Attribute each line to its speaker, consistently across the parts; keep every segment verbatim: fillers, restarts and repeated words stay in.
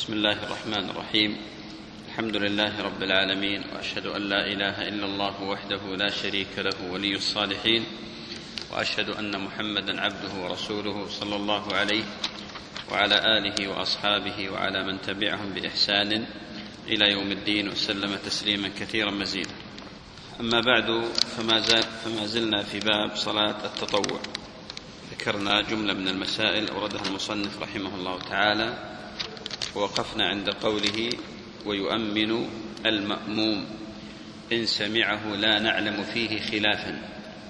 Speaker 1: بسم الله الرحمن الرحيم. الحمد لله رب العالمين، وأشهد أن لا إله إلا الله وحده لا شريك له ولي الصالحين، وأشهد أن محمدا عبده ورسوله صلى الله عليه وعلى آله وأصحابه وعلى من تبعهم بإحسان إلى يوم الدين، وسلم تسليما كثيرا مزيدا. أما بعد، فما, زال فما زلنا في باب صلاة التطوع. ذكرنا جملة من المسائل أوردها المصنف رحمه الله تعالى، ووقفنا عند قوله: ويؤمن المأموم إن سمعه لا نعلم فيه خلافا.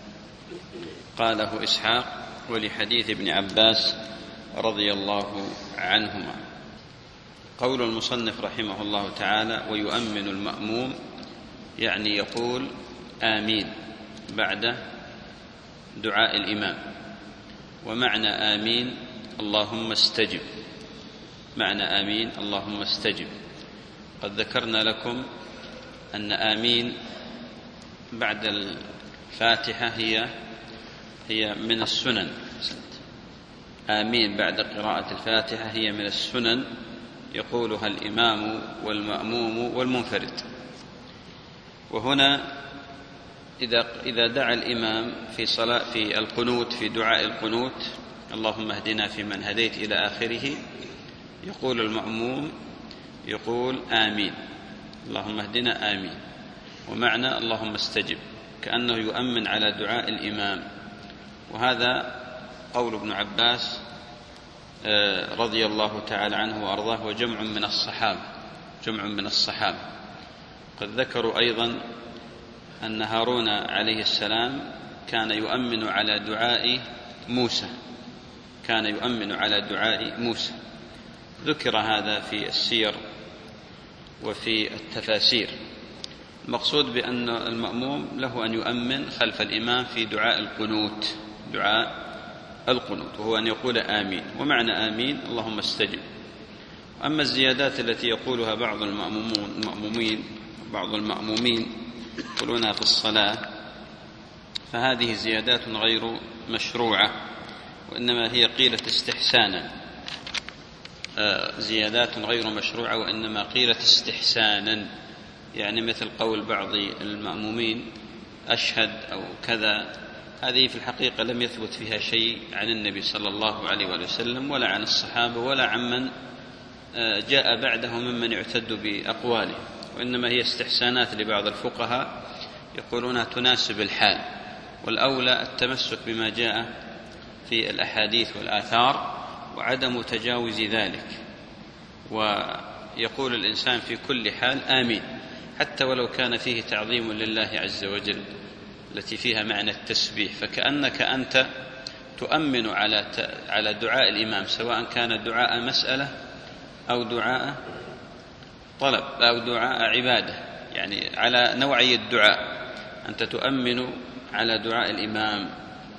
Speaker 1: قاله إسحاق ولحديث ابن عباس رضي الله عنهما. قول المصنف رحمه الله تعالى: ويؤمن المأموم، يعني يقول آمين بعد دعاء الإمام. ومعنى آمين اللهم استجب، معنى آمين اللهم استجب. قد ذكرنا لكم أن آمين بعد الفاتحة هي هي من السنن. آمين بعد قراءة الفاتحة هي من السنن، يقولها الإمام والمأموم والمنفرد. وهنا إذا إذا دعا الإمام في صلاة في القنوت، في دعاء القنوت: اللهم اهدنا فيمن هديت إلى آخره، يقول المأموم يقول آمين، اللهم اهدنا آمين. ومعنى اللهم استجب، كأنه يؤمن على دعاء الإمام. وهذا قول ابن عباس رضي الله تعالى عنه وأرضاه، وجمع من الصحابة جمع من الصحابة قد ذكروا أيضا أن هارون عليه السلام كان يؤمن على دعاء موسى كان يؤمن على دعاء موسى. ذكر هذا في السير وفي التفاسير. المقصود بأن المأموم له أن يؤمن خلف الإمام في دعاء القنوت دعاء القنوت وهو أن يقول آمين. ومعنى آمين اللهم استجب. أما الزيادات التي يقولها بعض المأمومين بعض المأمومين يقولونها في الصلاة، فهذه زيادات غير مشروعة، وإنما هي قيلت استحسانا. زيادات غير مشروعة وإنما قيلت استحسانا، يعني مثل قول بعض المأمومين أشهد أو كذا. هذه في الحقيقة لم يثبت فيها شيء عن النبي صلى الله عليه وسلم ولا عن الصحابة ولا عن من جاء بعده ممن يعتد بأقواله، وإنما هي استحسانات لبعض الفقهاء يقولونها تناسب الحال، والأولى التمسك بما جاء في الأحاديث والآثار وعدم تجاوز ذلك. ويقول الإنسان في كل حال آمين، حتى ولو كان فيه تعظيم لله عز وجل التي فيها معنى التسبيح، فكأنك أنت تؤمن على على دعاء الإمام، سواء كان دعاء مسألة أو دعاء طلب أو دعاء عبادة، يعني على نوعي الدعاء أنت تؤمن على دعاء الإمام.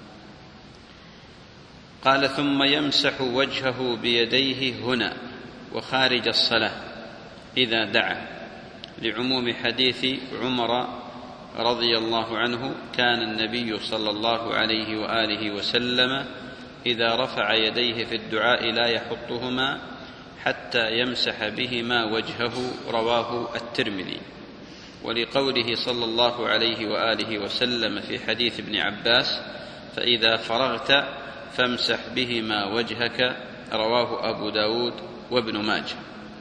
Speaker 1: قال: ثم يمسح وجهه بيديه هنا وخارج الصلاة إذا دعا، لعموم حديث عمر رضي الله عنه: كان النبي صلى الله عليه وآله وسلم إذا رفع يديه في الدعاء لا يحطهما حتى يمسح بهما وجهه. رواه الترمذي. ولقوله صلى الله عليه وآله وسلم في حديث ابن عباس: فإذا فرغت فامسح بهما وجهك. رواه أبو داود وابن ماجه.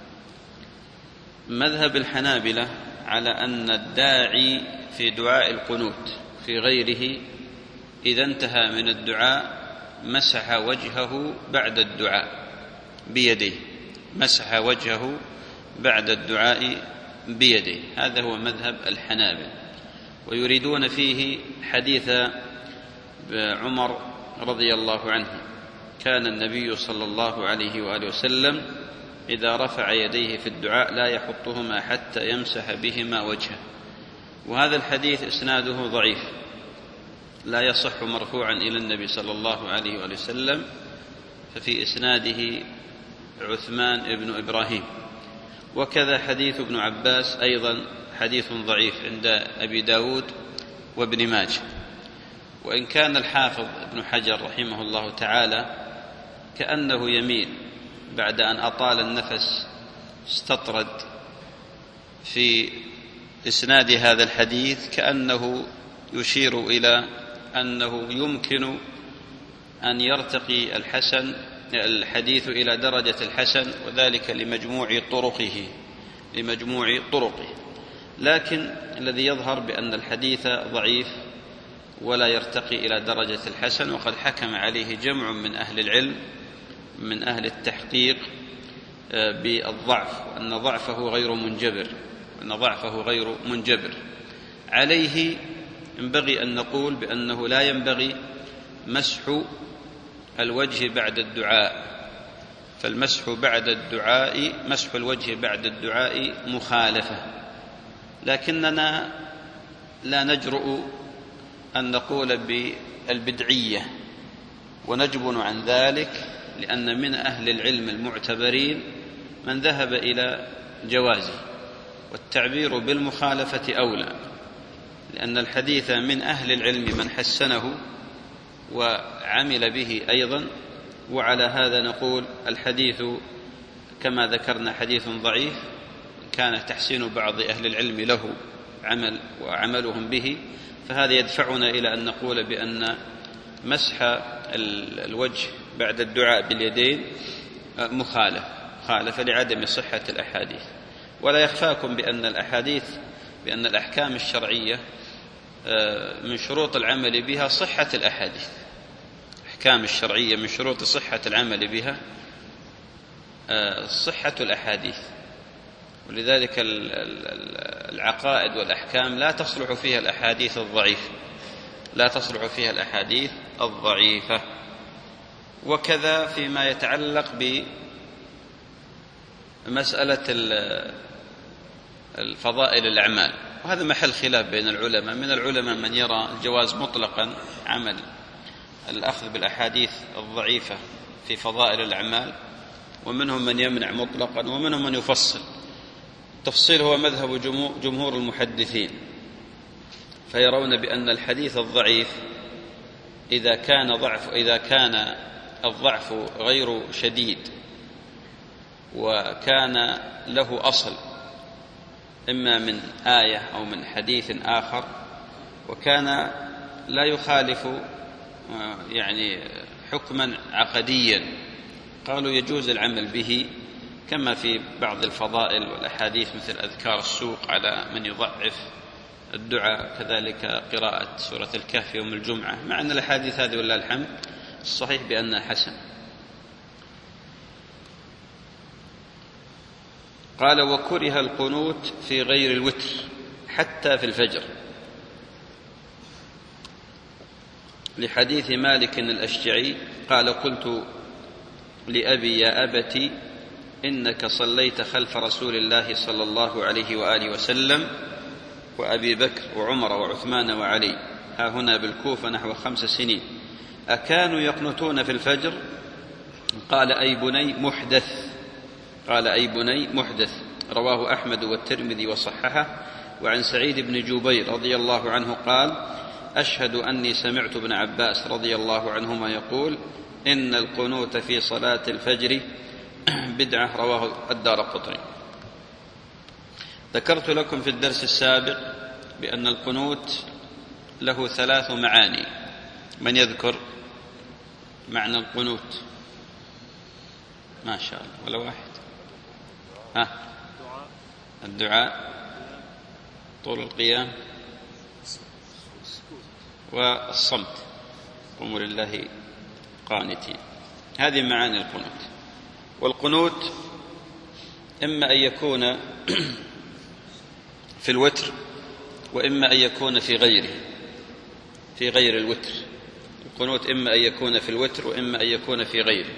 Speaker 1: مذهب الحنابلة على أن الداعي في دعاء القنوت في غيره إذا انتهى من الدعاء مسح وجهه بعد الدعاء بيديه مسح وجهه بعد الدعاء بيديه. هذا هو مذهب الحنابلة. ويريدون فيه حديث عمر رضي الله عنه: كان النبي صلى الله عليه وآله وسلم إذا رفع يديه في الدعاء لا يحطهما حتى يمسح بهما وجهه. وهذا الحديث إسناده ضعيف، لا يصح مرفوعا إلى النبي صلى الله عليه وآله وسلم، ففي إسناده عثمان ابن إبراهيم. وكذا حديث ابن عباس أيضا حديث ضعيف عند أبي داود وابن ماجه. وإن كان الحافظ ابن حجر رحمه الله تعالى كأنه يميل بعد أن أطال النفس استطرد في إسناد هذا الحديث كأنه يشير إلى أنه يمكن أن يرتقي الحسن الحديث إلى درجة الحسن، وذلك لمجموع طرقه لمجموع طرقه لكن الذي يظهر بأن الحديث ضعيف ولا يرتقي إلى درجة الحسن، وقد حكم عليه جمع من أهل العلم من أهل التحقيق بالضعف، وأن ضعفه غير منجبر وأن ضعفه غير منجبر عليه. ينبغي أن نقول بأنه لا ينبغي مسح الوجه بعد الدعاء، فالمسح بعد الدعاء مسح الوجه بعد الدعاء مخالفة، لكننا لا نجرؤ أن نقول بالبدعية ونجبن عن ذلك، لأن من أهل العلم المعتبرين من ذهب إلى جوازه، والتعبير بالمخالفة أولى، لأن الحديث من أهل العلم من حسنه وعمل به أيضا، وعلى هذا نقول الحديث كما ذكرنا حديث ضعيف، كان تحسين بعض أهل العلم له عمل وعملهم به، فهذا يدفعنا إلى أن نقول بأن مسح الوجه بعد الدعاء باليدين مخالف مخالف لعدم صحة الأحاديث. ولا يخفاكم بأن الأحاديث بأن الأحكام الشرعية من شروط العمل بها صحة الأحاديث، الأحكام الشرعية من شروط صحة العمل بها صحة الأحاديث، ولذلك العقائد والأحكام لا تصلح فيها الأحاديث الضعيفة لا تصلح فيها الأحاديث الضعيفة. وكذا فيما يتعلق بمسألة الفضائل الأعمال، وهذا محل خلاف بين العلماء. من العلماء من يرى الجواز مطلقا عمل الأخذ بالأحاديث الضعيفة في فضائل الأعمال، ومنهم من يمنع مطلقا، ومنهم من يفصل. التفصيل هو مذهب جمهور المحدثين، فيرون بأن الحديث الضعيف إذا كان ضعف إذا كان الضعف غير شديد وكان له أصل إما من آية أو من حديث آخر، وكان لا يخالف يعني حكما عقديا، قالوا يجوز العمل به، كما في بعض الفضائل والأحاديث مثل أذكار السوق على من يضعف الدعاء، كذلك قراءة سورة الكهف يوم الجمعة، مع أن الأحاديث هذه ولله الحمد الصحيح بأنها حسن. قال: وكره القنوت في غير الوتر حتى في الفجر، لحديث مالك الأشجعي قال: قلت لأبي: يا أبت إنك صليت خلف رسول الله صلى الله عليه وآله وسلم وأبي بكر وعمر وعثمان وعلي ها هنا بالكوفة نحو خمس سنين، أكانوا يقنتون في الفجر؟ قال: أي بني محدث قال أي بني محدث رواه أحمد والترمذي وصححه. وعن سعيد بن جبير رضي الله عنه قال: أشهد أني سمعت ابن عباس رضي الله عنهما يقول: إن القنوت في صلاة الفجر بدعة، رواه الدارقطني. ذكرت لكم في الدرس السابق بأن القنوت له ثلاث معاني. من يذكر معنى القنوت؟ ما شاء الله، ولا واحد؟ ها؟ الدعاء، طول القيام، والصمت، قوموا لله قانتين. هذه معاني القنوت. والقنوت إما أن يكون في الوتر، وإما أن يكون في غيره في غير الوتر. القنوت إما أن يكون في الوتر، وإما أن يكون في غيره.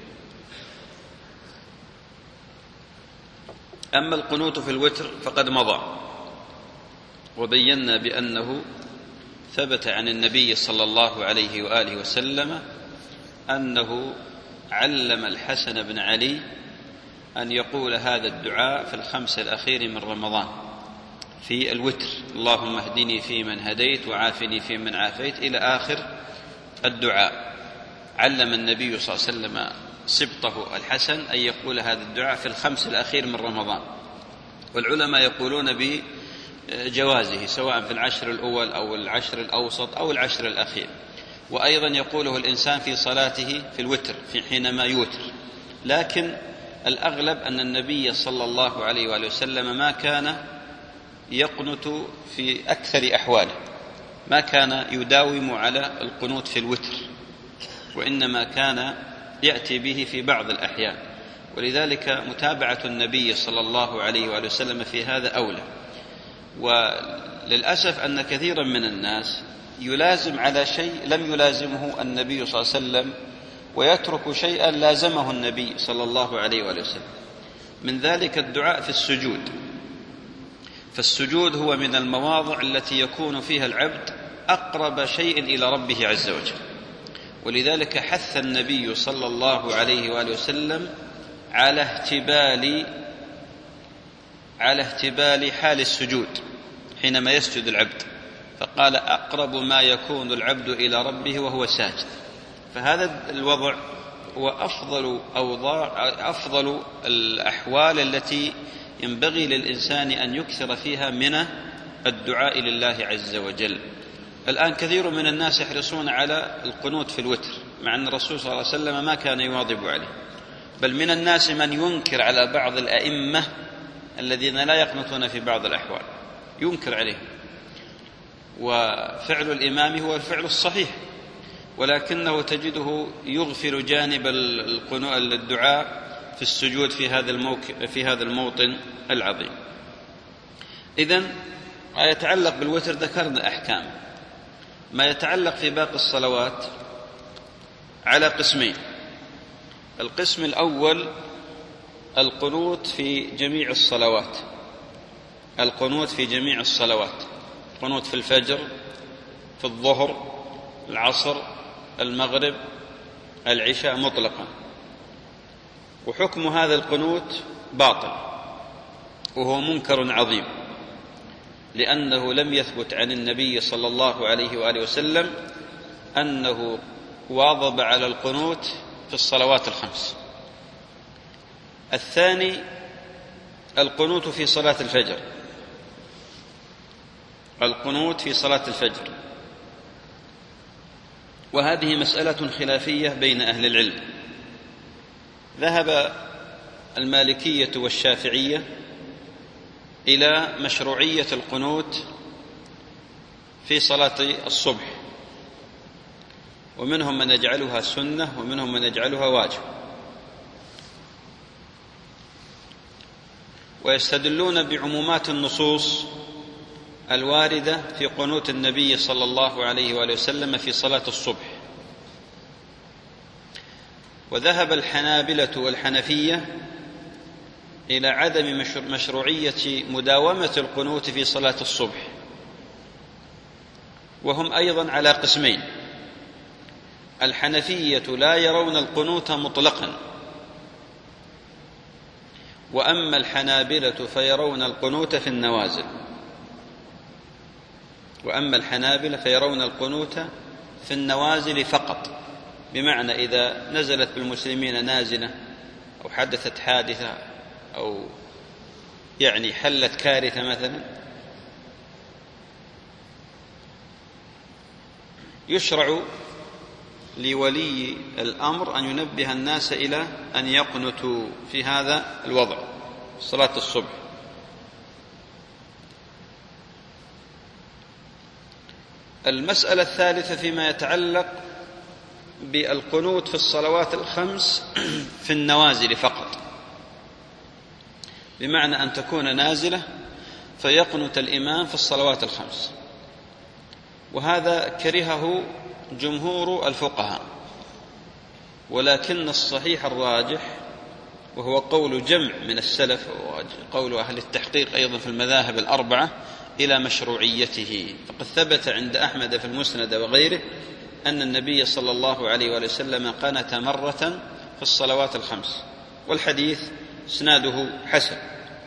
Speaker 1: أما القنوت في الوتر فقد مضى، وبينا بأنه ثبت عن النبي صلى الله عليه وآله وسلم أنه علم الحسن بن علي أن يقول هذا الدعاء في الخمس الأخير من رمضان في الوتر: اللهم اهدني فيمن هديت وعافني فيمن عافيت، إلى آخر الدعاء. علم النبي صلى الله عليه وسلم سبطه الحسن أن يقول هذا الدعاء في الخمس الأخير من رمضان، والعلماء يقولون بجوازه سواء في العشر الأول أو العشر الأوسط أو العشر الأخير. وأيضا يقوله الإنسان في صلاته في الوتر في حينما يوتر، لكن الأغلب أن النبي صلى الله عليه وآله وسلم ما كان يقنت في أكثر أحواله، ما كان يداوم على القنوت في الوتر، وإنما كان يأتي به في بعض الأحيان، ولذلك متابعة النبي صلى الله عليه وآله وسلم في هذا أولى. وللأسف أن كثيرا من الناس يلازم على شيء لم يلازمه النبي صلى الله عليه وسلم، ويترك شيئا لازمه النبي صلى الله عليه وآله وسلم. من ذلك الدعاء في السجود، فالسجود هو من المواضع التي يكون فيها العبد أقرب شيء إلى ربه عز وجل، ولذلك حث النبي صلى الله عليه وآله وسلم على اهتبال على اهتبال حال السجود حينما يسجد العبد، فقال أقرب ما يكون العبد إلى ربه وهو ساجد. فهذا الوضع هو أفضل أوضاع أفضل الأحوال التي ينبغي للإنسان أن يكثر فيها من الدعاء لله عز وجل. الآن كثير من الناس يحرصون على القنوت في الوتر، مع أن الرسول صلى الله عليه وسلم ما كان يواظب عليه، بل من الناس من ينكر على بعض الأئمة الذين لا يقنطون في بعض الأحوال، ينكر عليه. وفعل الإمام هو الفعل الصحيح، ولكنه تجده يغفل جانب الدعاء في السجود في هذا الموقف في هذا الموطن العظيم. إذن ما يتعلق بالوتر ذكرنا أحكام. ما يتعلق في باقي الصلوات على قسمين. القسم الأول القنوت في جميع الصلوات، القنوت في جميع الصلوات، قنوت في الفجر، في الظهر، العصر، المغرب، العشاء مطلقا. وحكم هذا القنوت باطل وهو منكر عظيم، لأنه لم يثبت عن النبي صلى الله عليه وآله وسلم أنه واظب على القنوت في الصلوات الخمس. الثاني القنوت في صلاة الفجر، القنوت في صلاة الفجر، وهذه مسألة خلافية بين أهل العلم. ذهب المالكية والشافعية إلى مشروعية القنوت في صلاة الصبح، ومنهم من يجعلها سنة ومنهم من يجعلها واجب، ويستدلون بعمومات النصوص الواردة في قنوت النبي صلى الله عليه وآله وسلم في صلاة الصبح. وذهب الحنابلة والحنفية إلى عدم مشروعية مداومة القنوت في صلاة الصبح، وهم أيضا على قسمين. الحنفية لا يرون القنوت مطلقا، وأما الحنابلة فيرون القنوت في النوازل، وأما الحنابلة فيرون القنوت في النوازل فقط، بمعنى إذا نزلت بالمسلمين نازلة أو حدثت حادثة أو يعني حلت كارثة مثلا، يشرع لولي الأمر أن ينبه الناس إلى أن يقنتوا في هذا الوضع صلاة الصبح. المسألة الثالثة فيما يتعلق بالقنوت في الصلوات الخمس في النوازل فقط، بمعنى أن تكون نازلة فيقنت الإمام في الصلوات الخمس، وهذا كرهه جمهور الفقهاء، ولكن الصحيح الراجح وهو قول جمع من السلف وقول أهل التحقيق أيضا في المذاهب الأربعة إلى مشروعيته. فقد ثبت عند أحمد في المسند وغيره أن النبي صلى الله عليه وآله وسلم قنت مرة في الصلوات الخمس، والحديث إسناده حسن.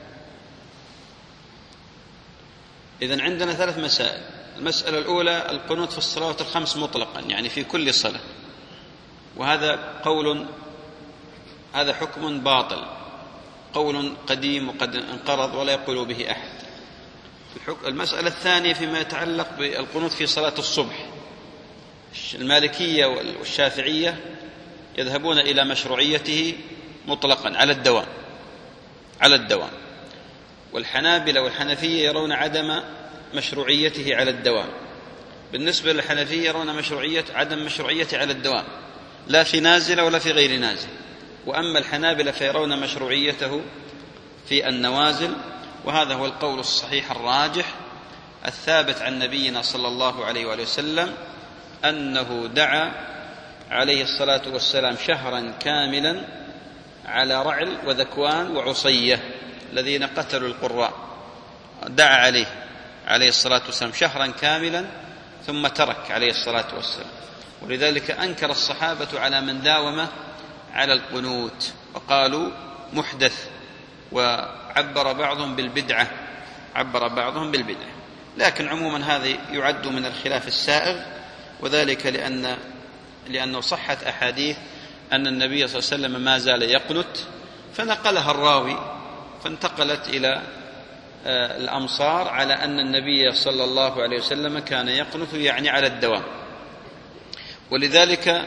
Speaker 1: إذن عندنا ثلاث مسائل. المسألة الأولى القنوت في الصلوات الخمس مطلقا، يعني في كل صلاة، وهذا قول هذا حكم باطل، قول قديم وقد انقرض ولا يقول به أحد. المسألة الثانية فيما يتعلق بالقنوت في صلاة الصبح، المالكية والشافعية يذهبون إلى مشروعيته مطلقا على الدوام على الدوام والحنابلة والحنفية يرون عدم مشروعيته على الدوام. بالنسبة للحنفية يرون مشروعية عدم مشروعيته على الدوام لا في نازل ولا في غير نازل، وأما الحنابلة فيرون مشروعيته في النوازل، وهذا هو القول الصحيح الراجح الثابت عن نبينا صلى الله عليه وآله وسلم أنه دعا عليه الصلاة والسلام شهرا كاملا على رعل وذكوان وعصية الذين قتلوا القراء، دعا عليه عليه الصلاة والسلام شهرا كاملا ثم ترك عليه الصلاة والسلام. ولذلك أنكر الصحابة على من داوم على القنوت وقالوا محدث، وعبر بعضهم بالبدعة عبر بعضهم بالبدعة لكن عموما هذا يعد من الخلاف السائغ، وذلك لأن لأنه صحت أحاديث أن النبي صلى الله عليه وسلم ما زال يقنت، فنقلها الراوي فانتقلت إلى الأمصار على أن النبي صلى الله عليه وسلم كان يقنت يعني على الدوام. ولذلك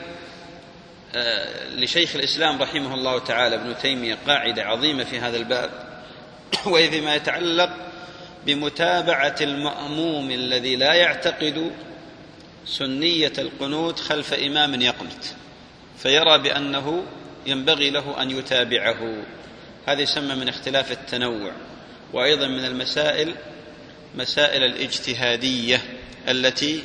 Speaker 1: لشيخ الإسلام رحمه الله تعالى ابن تيمية قاعدة عظيمة في هذا الباب، وهي فيما يتعلق بمتابعة المأموم الذي لا يعتقد سنية القنوت خلف إمام يقنت فيرى بأنه ينبغي له أن يتابعه. هذا يسمى من اختلاف التنوع. وأيضا من المسائل مسائل الاجتهادية التي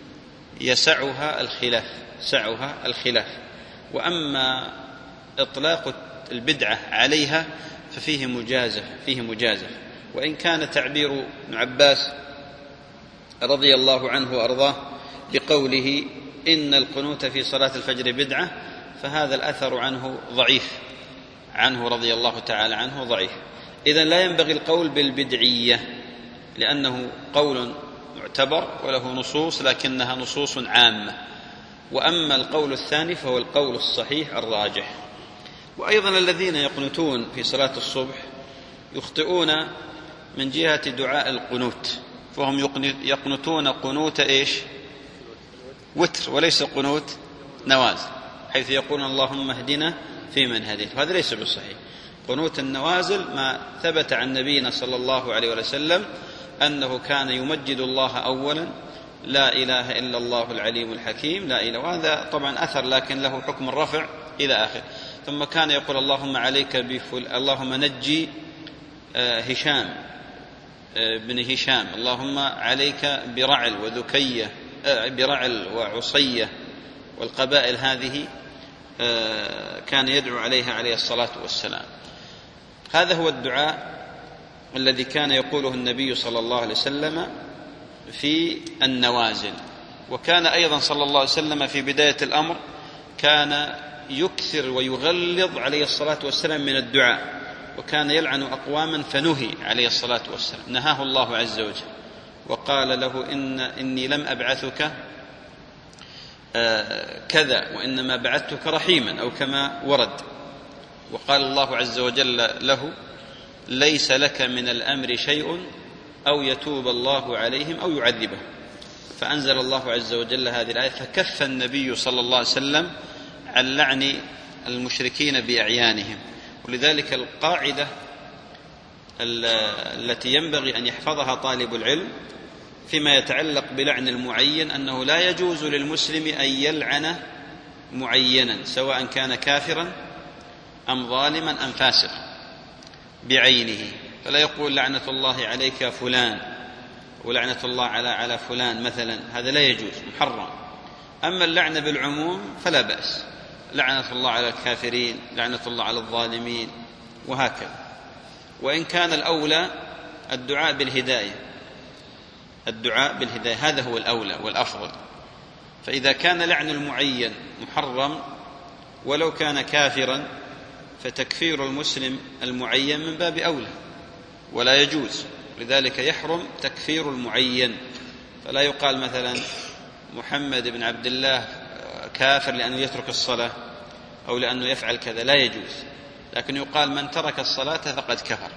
Speaker 1: يسعها الخلاف سعها الخلاف وأما إطلاق البدعة عليها ففيه مجازة فيه مجازة وإن كان تعبير ابن عباس رضي الله عنه وأرضاه بقوله إن القنوت في صلاة الفجر بدعة، فهذا الأثر عنه ضعيف عنه رضي الله تعالى عنه ضعيف. إذن لا ينبغي القول بالبدعية لأنه قول معتبر وله نصوص لكنها نصوص عامة، وأما القول الثاني فهو القول الصحيح الراجح. وأيضا الذين يقنتون في صلاة الصبح يخطئون من جهة دعاء القنوت، فهم يقنتون قنوت إيش؟ وتر وليس قنوت نوازل، حيث يقولون اللهم اهدنا فيمن هديت، وهذا ليس بالصحيح. قنوت النوازل ما ثبت عن نبينا صلى الله عليه وسلم أنه كان يمجد الله أولا لا إله إلا الله العليم الحكيم لا إله، وهذا طبعا أثر لكن له حكم الرفع إلى آخر. ثم كان يقول اللهم عليك بفل اللهم نجي هشام بن هشام، اللهم عليك برعل وذكية برعل وعصية والقبائل هذه كان يدعو عليها عليه الصلاة والسلام. هذا هو الدعاء الذي كان يقوله النبي صلى الله عليه وسلم في النوازل. وكان أيضا صلى الله عليه وسلم في بداية الأمر كان يكثر ويغلظ عليه الصلاة والسلام من الدعاء، وكان يلعن أقواما فنهي عليه الصلاة والسلام، نهاه الله عز وجل وقال له إن إني لم أبعثك كذا وإنما بعثتك رحيما أو كما ورد. وقال الله عز وجل له ليس لك من الأمر شيء أو يتوب الله عليهم أو يعذبهم، فأنزل الله عز وجل هذه الآية فكف النبي صلى الله عليه وسلم عن لعن المشركين بأعيانهم. ولذلك القاعدة التي ينبغي أن يحفظها طالب العلم فيما يتعلق بلعن المعين أنه لا يجوز للمسلم أن يلعن معينا سواء كان كافرا أم ظالما أم فاسقا بعينه، فلا يقول لعنة الله عليك فلان ولعنة الله على على فلان مثلا، هذا لا يجوز محرم. أما اللعنة بالعموم فلا بأس، لعنة الله على الكافرين، لعنة الله على الظالمين، وهكذا. وإن كان الأولى الدعاء بالهداية الدعاء بالهداية هذا هو الأولى والأفضل. فإذا كان لعن المعين محرم ولو كان كافرا فتكفير المسلم المعين من باب أولى ولا يجوز، لذلك يحرم تكفير المعين. فلا يقال مثلا محمد بن عبد الله كافر لأنه يترك الصلاة، أو لأنه يفعل كذا لا يجوز، لكن يقال من ترك الصلاة فقد كفر،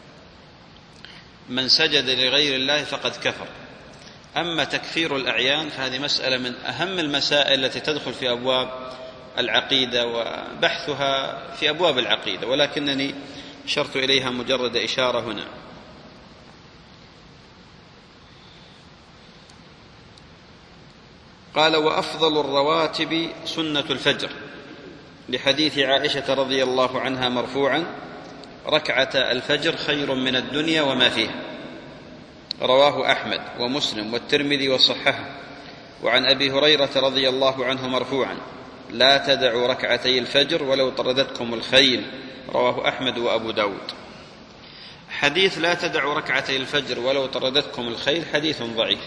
Speaker 1: من سجد لغير الله فقد كفر. أما تكفير الأعيان فهذه مسألة من أهم المسائل التي تدخل في أبواب العقيدة وبحثها في أبواب العقيدة، ولكنني أشرت إليها مجرد إشارة هنا. قال: وأفضل الرواتب سنة الفجر، لحديث عائشة رضي الله عنها مرفوعا: ركعة الفجر خير من الدنيا وما فيها. رواه أحمد ومسلم والترمذي وصححه. وعن أبي هريرة رضي الله عنه مرفوعا: لا تدعوا ركعتي الفجر ولو طردتكم الخيل. رواه أحمد وأبو داود. حديث لا تدعوا ركعتي الفجر ولو طردتكم الخيل حديث ضعيف،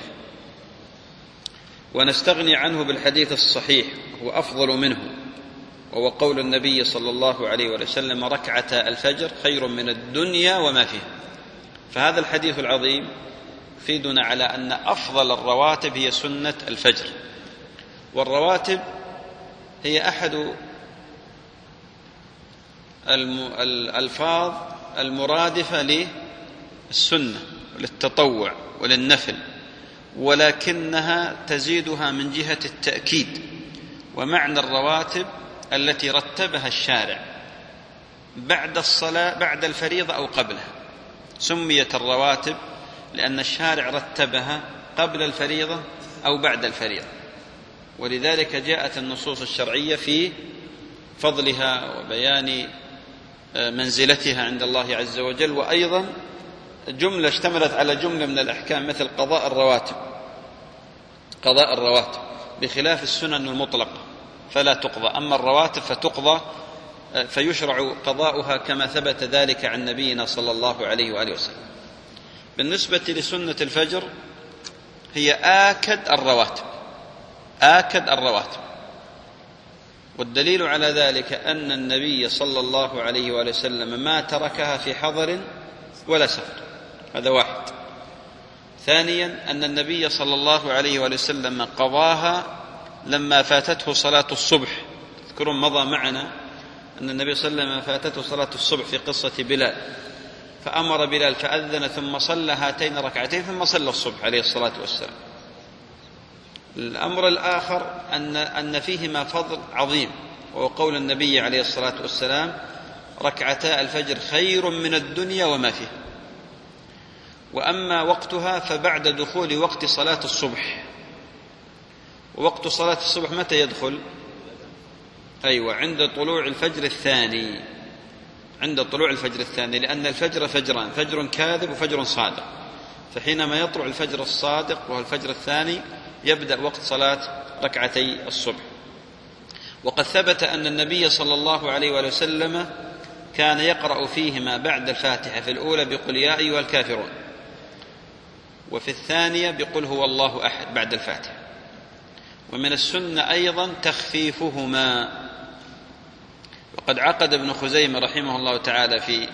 Speaker 1: ونستغني عنه بالحديث الصحيح هو أفضل منه، وهو قول النبي صلى الله عليه وسلم: ركعة الفجر خير من الدنيا وما فيها. فهذا الحديث العظيم يفيدنا على أن أفضل الرواتب هي سنة الفجر، والرواتب هي أحد الألفاظ المرادفة للسنة وللتطوع وللنفل، ولكنها تزيدها من جهة التأكيد. ومعنى الرواتب التي رتبها الشارع بعد الصلاة، بعد الفريضة أو قبلها. سميت الرواتب لأن الشارع رتبها قبل الفريضة أو بعد الفريضة، ولذلك جاءت النصوص الشرعية في فضلها وبيان منزلتها عند الله عز وجل. وأيضا جملة اشتملت على جملة من الأحكام مثل قضاء الرواتب، قضاء الرواتب بخلاف السنن المطلقة فلا تقضى، أما الرواتب فتقضى، فيشرع قضاؤها كما ثبت ذلك عن نبينا صلى الله عليه وآله وسلم. بالنسبة لسنة الفجر هي آكد الرواتب، آكد الرواتب، والدليل على ذلك أن النبي صلى الله عليه وآله وسلم ما تركها في حضر ولا سفر، هذا واحد. ثانيا أن النبي صلى الله عليه وآله وسلم قضاها لما فاتته صلاة الصبح. تذكرون مضى معنا أن النبي صلى الله عليه وسلم فاتته صلاة الصبح في قصة بلال، فأمر بلال فأذن ثم صلى هاتين ركعتين ثم صلى الصبح عليه الصلاة والسلام. الأمر الآخر أن, أن فيهما فضل عظيم، وهو قول النبي عليه الصلاة والسلام: ركعتا الفجر خير من الدنيا وما فيها. وأما وقتها فبعد دخول وقت صلاة الصبح. ووقت صلاة الصبح متى يدخل؟ أيوة، عند طلوع الفجر الثاني، عند طلوع الفجر الثاني، لأن الفجر فجران: فجر كاذب وفجر صادق. فحينما يطلع الفجر الصادق وهو الفجر الثاني يبدأ وقت صلاة ركعتي الصبح. وقد ثبت أن النبي صلى الله عليه وآله وسلم كان يقرأ فيهما بعد الفاتحة، في الأولى بقل يا أيها الكافرون، وفي الثانية بقل هو الله أحد بعد الفاتحة. ومن السنة أيضا تخفيفهما. وقد عقد ابن خزيمة رحمه الله تعالى في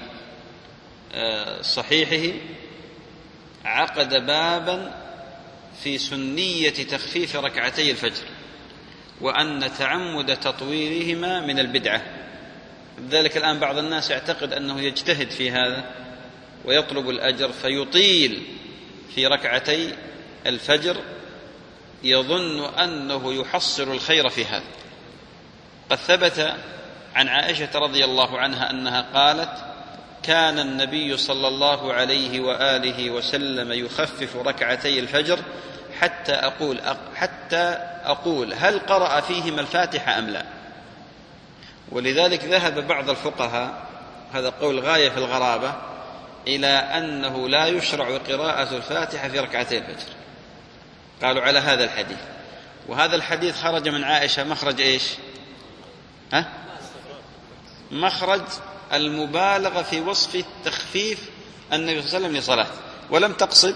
Speaker 1: صحيحه عقد بابا في سنية تخفيف ركعتي الفجر، وأن تعمد تطويلهما من البدعة. لذلك الآن بعض الناس يعتقد أنه يجتهد في هذا ويطلب الأجر فيطيل في ركعتي الفجر، يظن أنه يحصل الخير في هذا. قد ثبت عن عائشة رضي الله عنها أنها قالت: كان النبي صلى الله عليه وآله وسلم يخفف ركعتي الفجر حتى أقول حتى أقول هل قرأ فيهما الفاتحة أم لا. ولذلك ذهب بعض الفقهاء، هذا قول غاية في الغرابة، إلى أنه لا يشرع قراءة الفاتحة في ركعتي الفجر. قالوا على هذا الحديث، وهذا الحديث خرج من عائشة مخرج إيش؟ ها؟ مخرج المبالغة في وصف تخفيف النبي صلى الله عليه وسلم لصلاة، ولم تقصد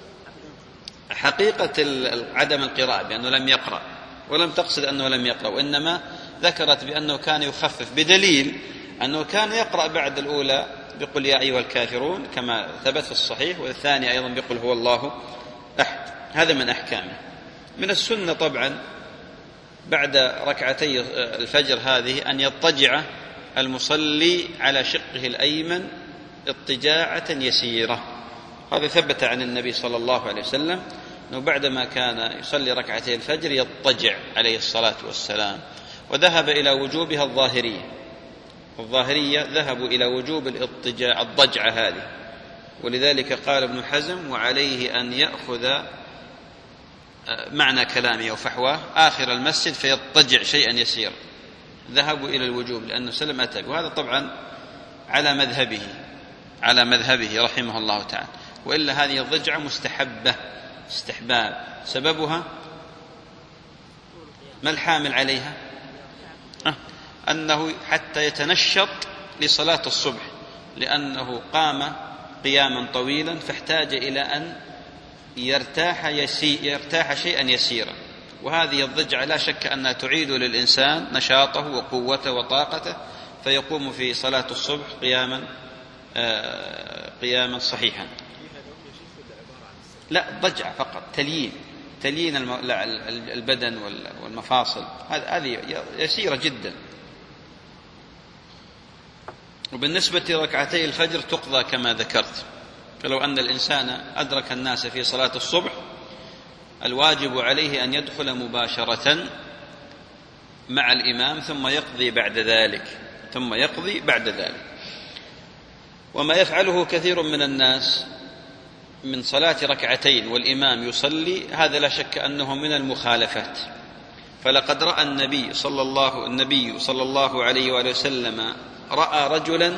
Speaker 1: حقيقة عدم القراءة بأنه لم يقرأ، ولم تقصد أنه لم يقرأ، وإنما ذكرت بأنه كان يخفف، بدليل أنه كان يقرأ بعد الأولى بقل يا أيها الكافرون كما ثبت في الصحيح، والثاني أيضا بقل هو الله أحد. هذا من أحكامه. من السنة طبعا بعد ركعتي الفجر هذه أن يضطجع المصلي على شقه الأيمن اضطجاعة يسيرة. هذا ثبت عن النبي صلى الله عليه وسلم أنه بعدما كان يصلي ركعتي الفجر يضطجع عليه الصلاة والسلام، وذهب إلى وجوبها الظاهرية. الظاهرية ذهبوا إلى وجوب الاضطجاع الضجعة هذه، ولذلك قال ابن حزم: وعليه أن يأخذ معنى كلامه وفحواه آخر المسجد فيضطجع شيئا يسير. ذهبوا إلى الوجوب لأنه سلم أتى، وهذا طبعا على مذهبه على مذهبه رحمه الله تعالى، وإلا هذه الضجعة مستحبة استحباب. سببها ما الحامل عليها؟ أه أنه حتى يتنشط لصلاة الصبح، لأنه قام قياما طويلا فاحتاج إلى أن يرتاح, يسي يرتاح شيئا يسيرا. وهذه الضجعة لا شك أنها تعيد للإنسان نشاطه وقوته وطاقته، فيقوم في صلاة الصبح قياما آه قياما صحيحا. لا، ضجعة فقط، تليين تليين البدن والمفاصل، هذه يسيرة جدا. وبالنسبة لركعتي الفجر تقضى كما ذكرت، فلو أن الإنسان أدرك الناس في صلاة الصبح الواجب عليه أن يدخل مباشرة مع الإمام ثم يقضي بعد ذلك ثم يقضي بعد ذلك وما يفعله كثير من الناس من صلاة ركعتين والإمام يصلي، هذا لا شك أنه من المخالفات. فلقد رأى النبي صلى الله النبي صلى الله عليه وآله وسلم رأى رجلا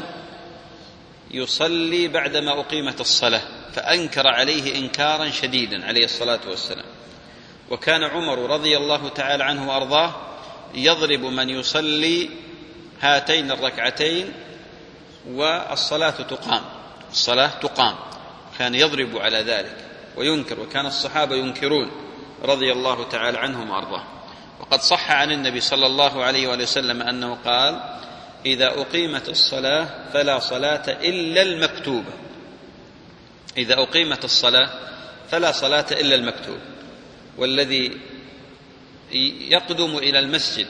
Speaker 1: يصلي بعدما أقيمت الصلاة فأنكر عليه إنكارا شديدا عليه الصلاة والسلام. وكان عمر رضي الله تعالى عنه وأرضاه يضرب من يصلي هاتين الركعتين والصلاة تقام الصلاة تقام كان يضرب على ذلك وينكر، وكان الصحابة ينكرون رضي الله تعالى عنهم وأرضاه. وقد صح عن النبي صلى الله عليه وآله وسلم أنه قال: إذا أقيمت الصلاة فلا صلاة إلا المكتوبة. إذا أقيمت الصلاة فلا صلاة إلا المكتوبة. والذي يقدم إلى المسجد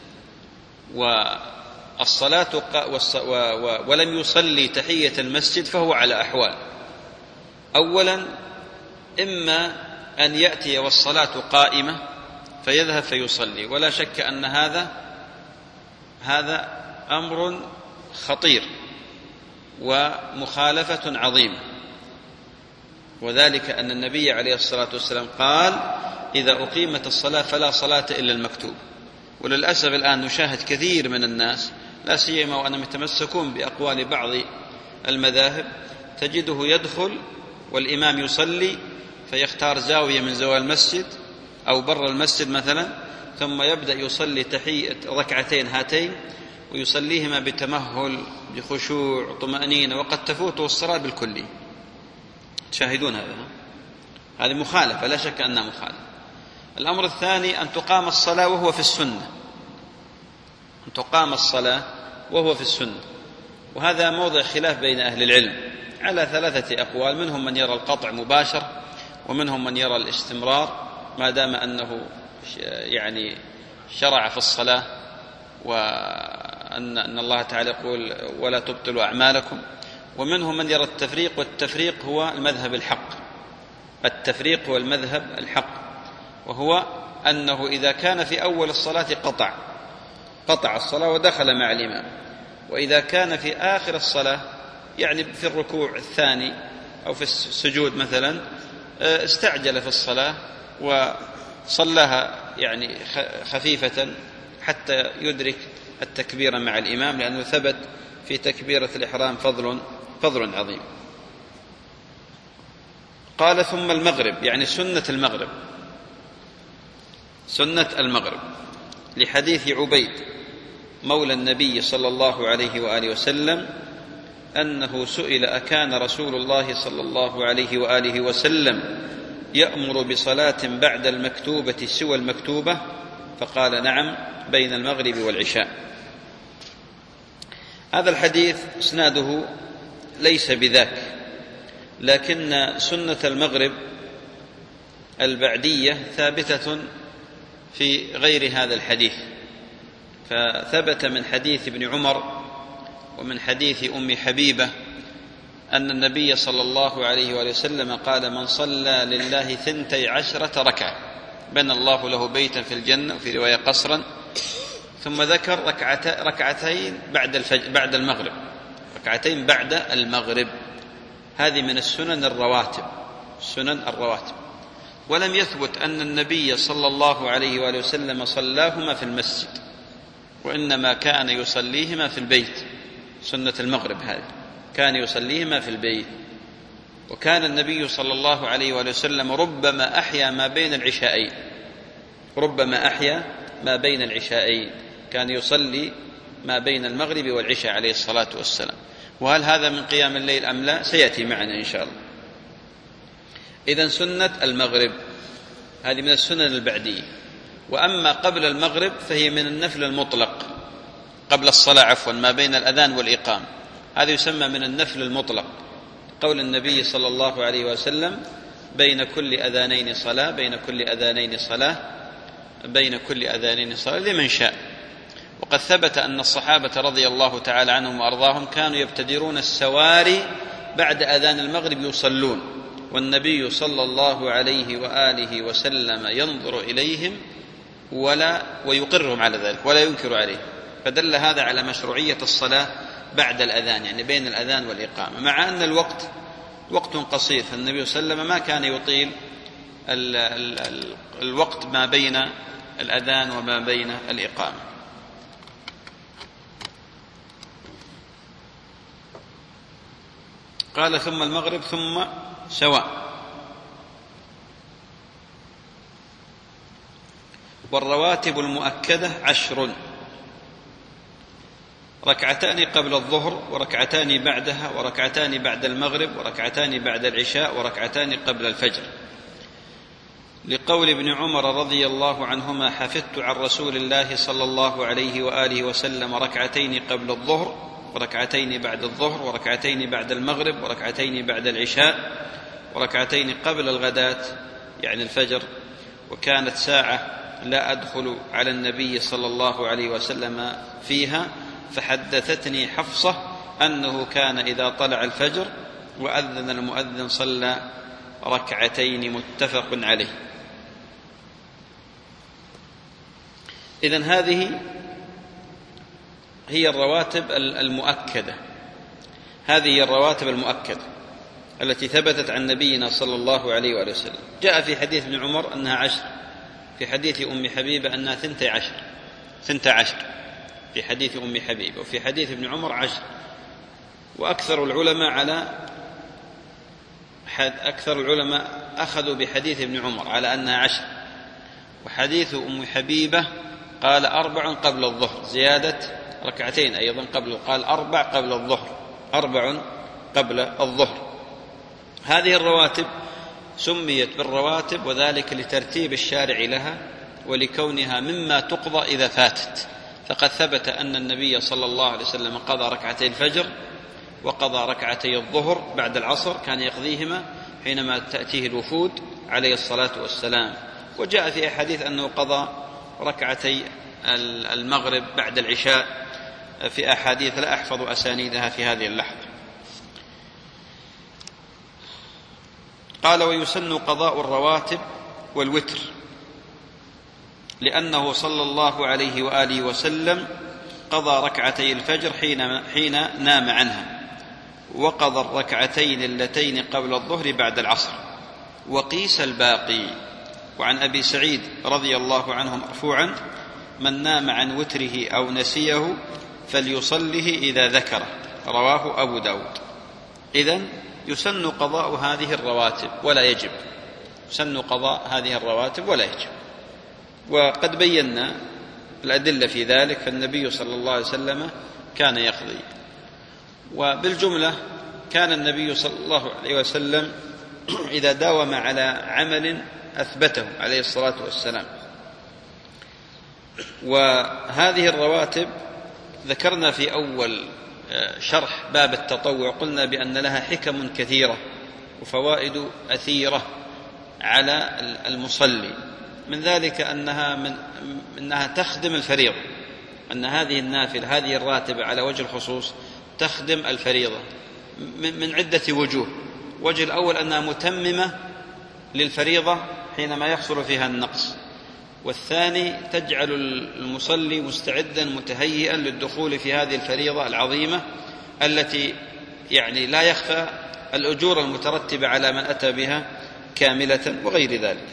Speaker 1: والصلاة ولم يصلي تحية المسجد فهو على أحوال. أولا، إما أن يأتي والصلاة قائمة فيذهب فيصلي، ولا شك أن هذا هذا أمر خطير ومخالفة عظيمة، وذلك أن النبي عليه الصلاة والسلام قال: إذا أقيمت الصلاة فلا صلاة إلا المكتوب. وللأسف الآن نشاهد كثير من الناس، لا سيما وأنهم يتمسكون بأقوال بعض المذاهب، تجده يدخل والإمام يصلي فيختار زاوية من زوايا المسجد أو بر المسجد مثلا، ثم يبدأ يصلي تحية ركعتين هاتين ويصليهما بتمهل بخشوع طمأنينة، وقد تفوته الصلاة بالكلية. تشاهدون هذا؟ هذه مخالفة، لا شك أنها مخالفة. الأمر الثاني أن تقام الصلاة وهو في السنة أن تقام الصلاة وهو في السنة وهذا موضع خلاف بين أهل العلم على ثلاثة أقوال، منهم من يرى القطع مباشر، ومنهم من يرى الاستمرار ما دام أنه يعني شرع في الصلاة، وأن أن الله تعالى يقول: ولا تبطلوا أعمالكم. ومنهم من يرى التفريق، والتفريق هو المذهب الحق التفريق هو المذهب الحق وهو أنه إذا كان في أول الصلاة قطع قطع الصلاة ودخل مع الإمام، وإذا كان في آخر الصلاة يعني في الركوع الثاني أو في السجود مثلا استعجل في الصلاة وصلىها يعني خفيفة حتى يدرك التكبير مع الإمام، لأنه ثبت في تكبيرة الإحرام فضل فضل عظيم. قال: ثم المغرب، يعني سنة المغرب سنة المغرب لحديث عبيد مولى النبي صلى الله عليه وآله وسلم أنه سئل: أكان رسول الله صلى الله عليه وآله وسلم يأمر بصلاة بعد المكتوبة سوى المكتوبة؟ فقال: نعم، بين المغرب والعشاء. هذا الحديث إسناده ليس بذاك، لكن سنة المغرب البعدية ثابتة في غير هذا الحديث. فثبت من حديث ابن عمر ومن حديث أم حبيبة أن النبي صلى الله عليه وآله وسلم قال: من صلى لله ثنتي عشرة ركعة بنى الله له بيتا في الجنة، وفي رواية قصرا. ثم ذكر ركعتين بعد الفجر بعد المغرب، ركعتين بعد المغرب. هذه من السنن الرواتب، سنن الرواتب. ولم يثبت أن النبي صلى الله عليه وآله وسلم صلاهما في المسجد، وإنما كان يصليهما في البيت. سنة المغرب هذه كان يصليهما في البيت. وكان النبي صلى الله عليه وآله وسلم ربما أحيا ما بين العشاءين، ربما أحيا ما بين العشاءين، كان يصلي ما بين المغرب والعشاء عليه الصلاة والسلام. وهل هذا من قيام الليل أم لا؟ سيأتي معنا إن شاء الله. إذن سنة المغرب هذه من السنن البعدية. وأما قبل المغرب فهي من النفل المطلق، قبل الصلاة عفوا، ما بين الأذان والإقامة، هذا يسمى من النفل المطلق. قول النبي صلى الله عليه وسلم: بين كل أذانين صلاة، بين كل أذانين صلاة، بين كل أذانين صلاة، لمن شاء. وقد ثبت أن الصحابة رضي الله تعالى عنهم وأرضاهم كانوا يبتدرون السواري بعد أذان المغرب يصلون، والنبي صلى الله عليه وآله وسلم ينظر إليهم ولا ويقرهم على ذلك ولا ينكر عليه. فدل هذا على مشروعية الصلاة بعد الأذان، يعني بين الأذان والإقامة، مع أن الوقت وقت قصير، فالنبي صلى الله عليه وسلم ما كان يطيل ال ال ال الوقت ما بين الأذان وما بين الإقامة. قال: ثم المغرب ثم سواء. والرواتب المؤكدة عشر: ركعتان قبل الظهر، وركعتان بعدها، وركعتان بعد المغرب، وركعتان بعد العشاء، وركعتان قبل الفجر، لقول ابن عمر رضي الله عنهما: حفظت عن رسول الله صلى الله عليه وآله وسلم ركعتين قبل الظهر، وركعتين بعد الظهر، وركعتين بعد المغرب، وركعتين بعد العشاء، وركعتين قبل الغداة يعني الفجر. وكانت ساعة لا أدخل على النبي صلى الله عليه وسلم فيها، فحدثتني حفصة أنه كان إذا طلع الفجر وأذن المؤذن صلى ركعتين، متفق عليه. إذن هذه هي الرواتب المؤكدة، هذه هي الرواتب المؤكدة التي ثبتت عن نبينا صلى الله عليه وآله وسلم. جاء في حديث ابن عمر أنها عشر، في حديث أم حبيبة أنها ثنتي عشر، ثنتي عشر في حديث أم حبيبة، وفي حديث ابن عمر عشر. وأكثر العلماء على أكثر العلماء أخذوا بحديث ابن عمر على أنها عشر. وحديث أم حبيبة قال أربع قبل الظهر، زيادة ركعتين أيضا قبل، قال أربع قبل الظهر، أربع قبل الظهر. هذه الرواتب سميت بالرواتب، وذلك لترتيب الشارع لها ولكونها مما تقضى إذا فاتت. فقد ثبت أن النبي صلى الله عليه وسلم قضى ركعتي الفجر وقضى ركعتي الظهر بعد العصر، كان يقضيهما حينما تأتيه الوفود عليه الصلاة والسلام. وجاء في أحاديث أنه قضى ركعتي المغرب بعد العشاء في أحاديث لا أحفظ أسانيدها في هذه اللحظة. قال: ويسن قضاء الرواتب والوتر، لأنه صلى الله عليه وآله وسلم قضى ركعتي الفجر حين, حين نام عنها، وقضى الركعتين اللتين قبل الظهر بعد العصر، وقيس الباقي. وعن أبي سعيد رضي الله عنه مرفوعا: من نام عن وتره أو نسيه فليصله إذا ذكره، رواه أبو داود. إذن يسن قضاء هذه الرواتب ولا يجب، يسن قضاء هذه الرواتب ولا يجب. وقد بينا الأدلة في ذلك، فالنبي صلى الله عليه وسلم كان يقضي. وبالجملة كان النبي صلى الله عليه وسلم إذا داوم على عمل أثبته عليه الصلاة والسلام. وهذه الرواتب ذكرنا في أول شرح باب التطوع، قلنا بأن لها حكم كثيرة وفوائد أثيرة على المصلي. من ذلك أنها, من أنها تخدم الفريضة، أن هذه النافلة هذه الراتبة على وجه الخصوص تخدم الفريضة من عدة وجوه. وجه الأول أنها متممة للفريضة حينما يحصل فيها النقص، والثاني تجعل المصلي مستعدا متهيئا للدخول في هذه الفريضة العظيمة التي يعني لا يخفى الأجور المترتبة على من أتى بها كاملة وغير ذلك.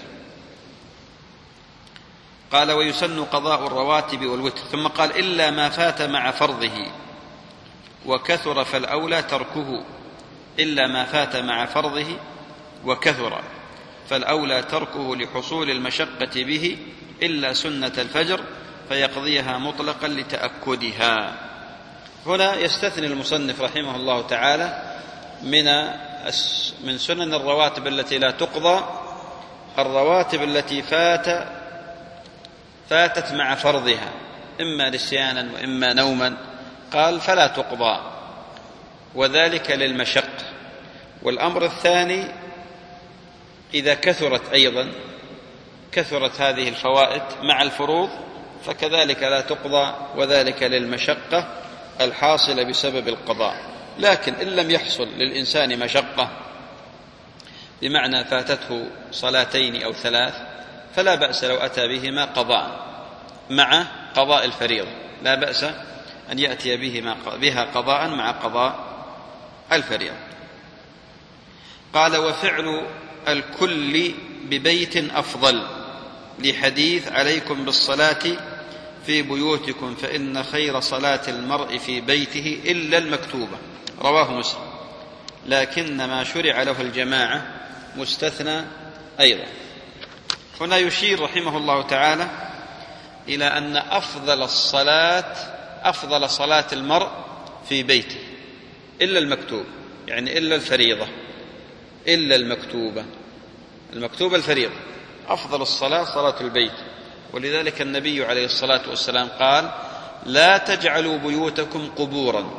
Speaker 1: قال ويسن قضاء الرواتب والوتر، ثم قال إلا ما فات مع فرضه وكثر فالأولى تركه، إلا ما فات مع فرضه وكثر فالأولى تركه لحصول المشقة به إلا سنة الفجر فيقضيها مطلقا لتأكدها. هنا يستثني المصنف رحمه الله تعالى من من سنن الرواتب التي لا تقضى الرواتب التي فات فاتت مع فرضها إما نسيانا وإما نوما، قال فلا تقضى، وذلك للمشقة. والأمر الثاني إذا كثرت أيضا كثرت هذه الفوائد مع الفروض فكذلك لا تقضى، وذلك للمشقة الحاصلة بسبب القضاء. لكن إن لم يحصل للإنسان مشقة بمعنى فاتته صلاتين أو ثلاث فلا بأس لو أتى بهما قضاء مع قضاء الفريضة، لا بأس أن يأتي بها قضاء مع قضاء الفريضة. قال وفعل الكل ببيت أفضل لحديث عليكم بالصلاة في بيوتكم فإن خير صلاة المرء في بيته إلا المكتوبة، رواه مسلم، لكن ما شرع له الجماعة مستثنى أيضا. هنا يشير رحمه الله تعالى إلى أن أفضل الصلاة أفضل صلاة المرء في بيته إلا المكتوب، يعني إلا الفريضة، إلا المكتوبة. المكتوبة الفريضة، أفضل الصلاة صلاة البيت. ولذلك النبي عليه الصلاة والسلام قال لا تجعلوا بيوتكم قبورا،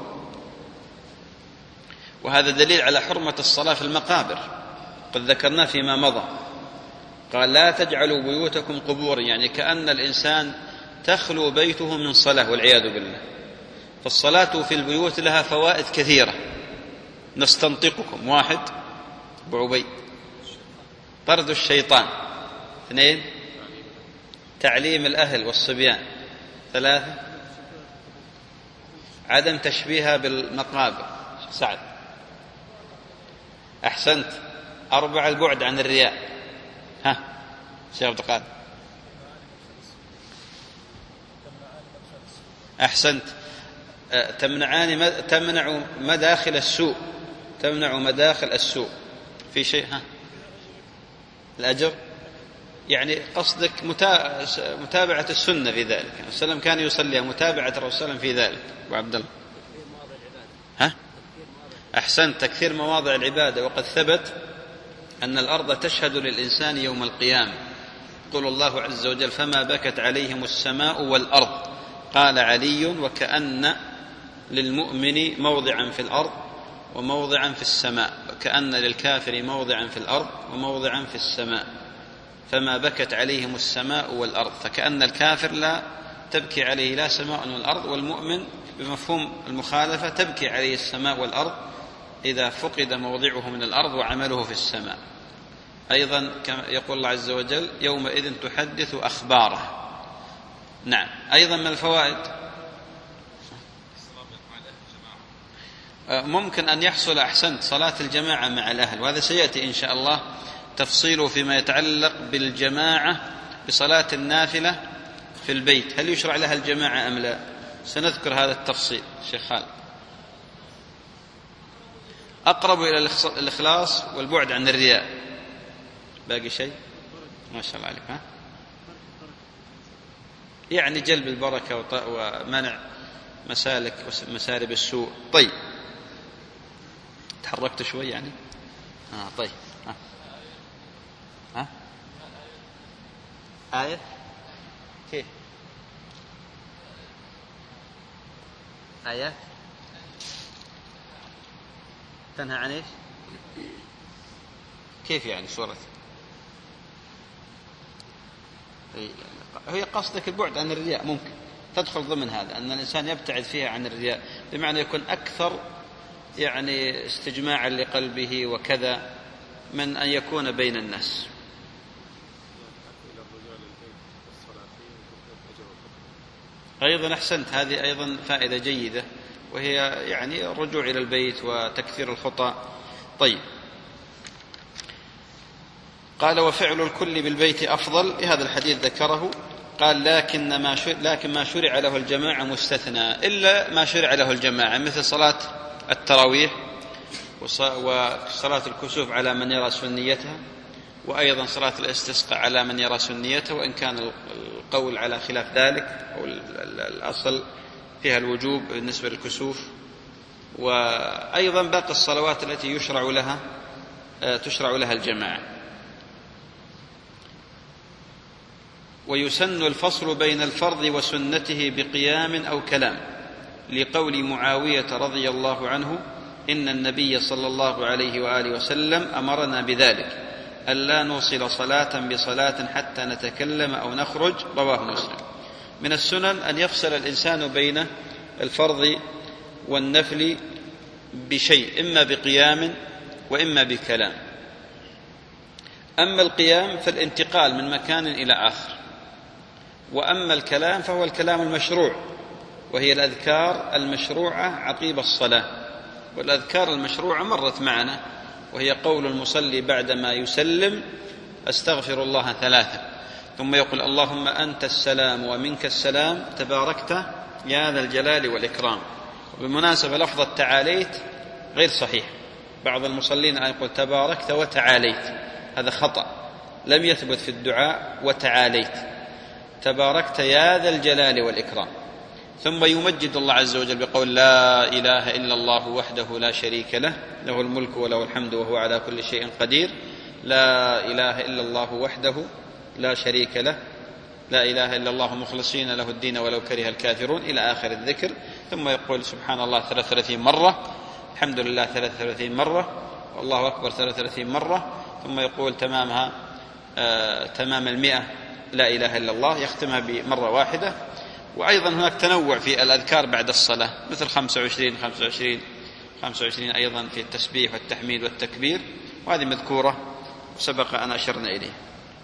Speaker 1: وهذا دليل على حرمة الصلاة في المقابر، قد ذكرناه فيما مضى. قال لا تجعلوا بيوتكم قبورا، يعني كأن الإنسان تخلو بيته من صلاة والعياذ بالله. فالصلاة في البيوت لها فوائد كثيرة نستنطقكم. واحد أبو عبيد طرد الشيطان. اثنين تعليم الأهل والصبيان. ثلاثة عدم تشبيهها بالمقابر. سعد أحسنت. أربعة البعد عن الرياء. ها شيخ عبد القادر أحسنت. تمنعان تمنع مداخل السوء تمنع مداخل السوء في شيء. ها الأجر، يعني قصدك متابعة السنة في ذلك. الرسول كان يصلي متابعة الرسول في ذلك. وعبد الله ها أحسن تكثير مواضع العبادة. وقد ثبت أن الأرض تشهد للإنسان يوم القيامة. يقول الله عز وجل فما بكت عليهم السماء والأرض. قال علي وكأن للمؤمن موضعا في الأرض وموضعا في السماء، وكأن للكافر موضعا في الأرض وموضعا في السماء، فما بكت عليهم السماء والأرض. فكأن الكافر لا تبكي عليه لا سماء والأرض، والمؤمن بمفهوم المخالفة تبكي عليه السماء والأرض إذا فقد موضعه من الأرض وعمله في السماء. أيضا كما يقول الله عز وجل يومئذ تحدث أخباره. نعم. أيضا من الفوائد ممكن أن يحصل أحسنت صلاة الجماعة مع الأهل، وهذا سيأتي إن شاء الله تفصيله فيما يتعلق بالجماعة بصلاة النافلة في البيت، هل يشرع لها الجماعة أم لا؟ سنذكر هذا التفصيل. شيخ خالد أقرب إلى الإخلاص والبعد عن الرياء. باقي شيء؟ ما شاء الله عليك. ها؟ يعني جلب البركة ومنع مسالك ومسارب السوء. طيب تحركت شوي يعني. آه طيب. ها ها آية كيف آية تنهى عن إيش؟ كيف يعني سورة هي قصدك البعد عن الرياء، ممكن تدخل ضمن هذا، أن الإنسان يبتعد فيها عن الرياء، بمعنى يكون أكثر يعني استجماعا لقلبه وكذا من أن يكون بين الناس. أيضا أحسنت، هذه أيضا فائدة جيدة، وهي يعني الرجوع إلى البيت وتكثير الخطى. طيب، قال وفعل الكل بالبيت أفضل، هذا الحديث ذكره. قال لكن ما لكن ما شرع له الجماعة مستثنى، إلا ما شرع له الجماعة مثل صلاة التراويح وصلاة الكسوف على من يرى سنيتها، وأيضا صلاة الاستسقاء على من يرى سنيته، وإن كان القول على خلاف ذلك أو الأصل فيها الوجوب بالنسبة للكسوف. وأيضا باقي الصلوات التي يشرع لها تشرع لها الجماعة. ويسن الفصل بين الفرض وسنته بقيام أو كلام، لقول معاوية رضي الله عنه إن النبي صلى الله عليه وآله وسلم أمرنا بذلك، ألا نوصل صلاة بصلاة حتى نتكلم أو نخرج، رواه مسلم. من السنن أن يفصل الإنسان بين الفرض والنفل بشيء، إما بقيام وإما بكلام. أما القيام فالانتقال من مكان إلى آخر، وأما الكلام فهو الكلام المشروع، وهي الأذكار المشروعة عقيب الصلاة. والأذكار المشروعة مرت معنا، وهي قول المصلي بعدما يسلم أستغفر الله ثلاثة، ثم يقول اللهم أنت السلام ومنك السلام تباركت يا ذا الجلال والإكرام. وبالمناسبة لفظ التعاليت غير صحيح، بعض المصلين يقول تباركت وتعاليت، هذا خطأ، لم يثبت في الدعاء وتعاليت، تباركت يا ذا الجلال والإكرام. ثم يمجد الله عز وجل بقول لا إله إلا الله وحده لا شريك له، له الملك وله الحمد وهو على كل شيء قدير، لا إله إلا الله وحده لا شريك له، لا إله إلا الله مخلصين له الدين ولو كره الكافرون، إلى آخر الذكر. ثم يقول سبحان الله ثلاث وثلاثين مرة، الحمد لله ثلاث وثلاثين مرة، والله أكبر ثلاث وثلاثين مرة، ثم يقول تمامها آه تمام المئة لا إله إلا الله، يختمها بمرة واحدة. وأيضا هناك تنوع في الأذكار بعد الصلاة، مثل خمسة وعشرين خمسة وعشرين خمسة وعشرين أيضا في التسبيح والتحميد والتكبير، وهذه مذكورة سبق أن أشرنا إليه.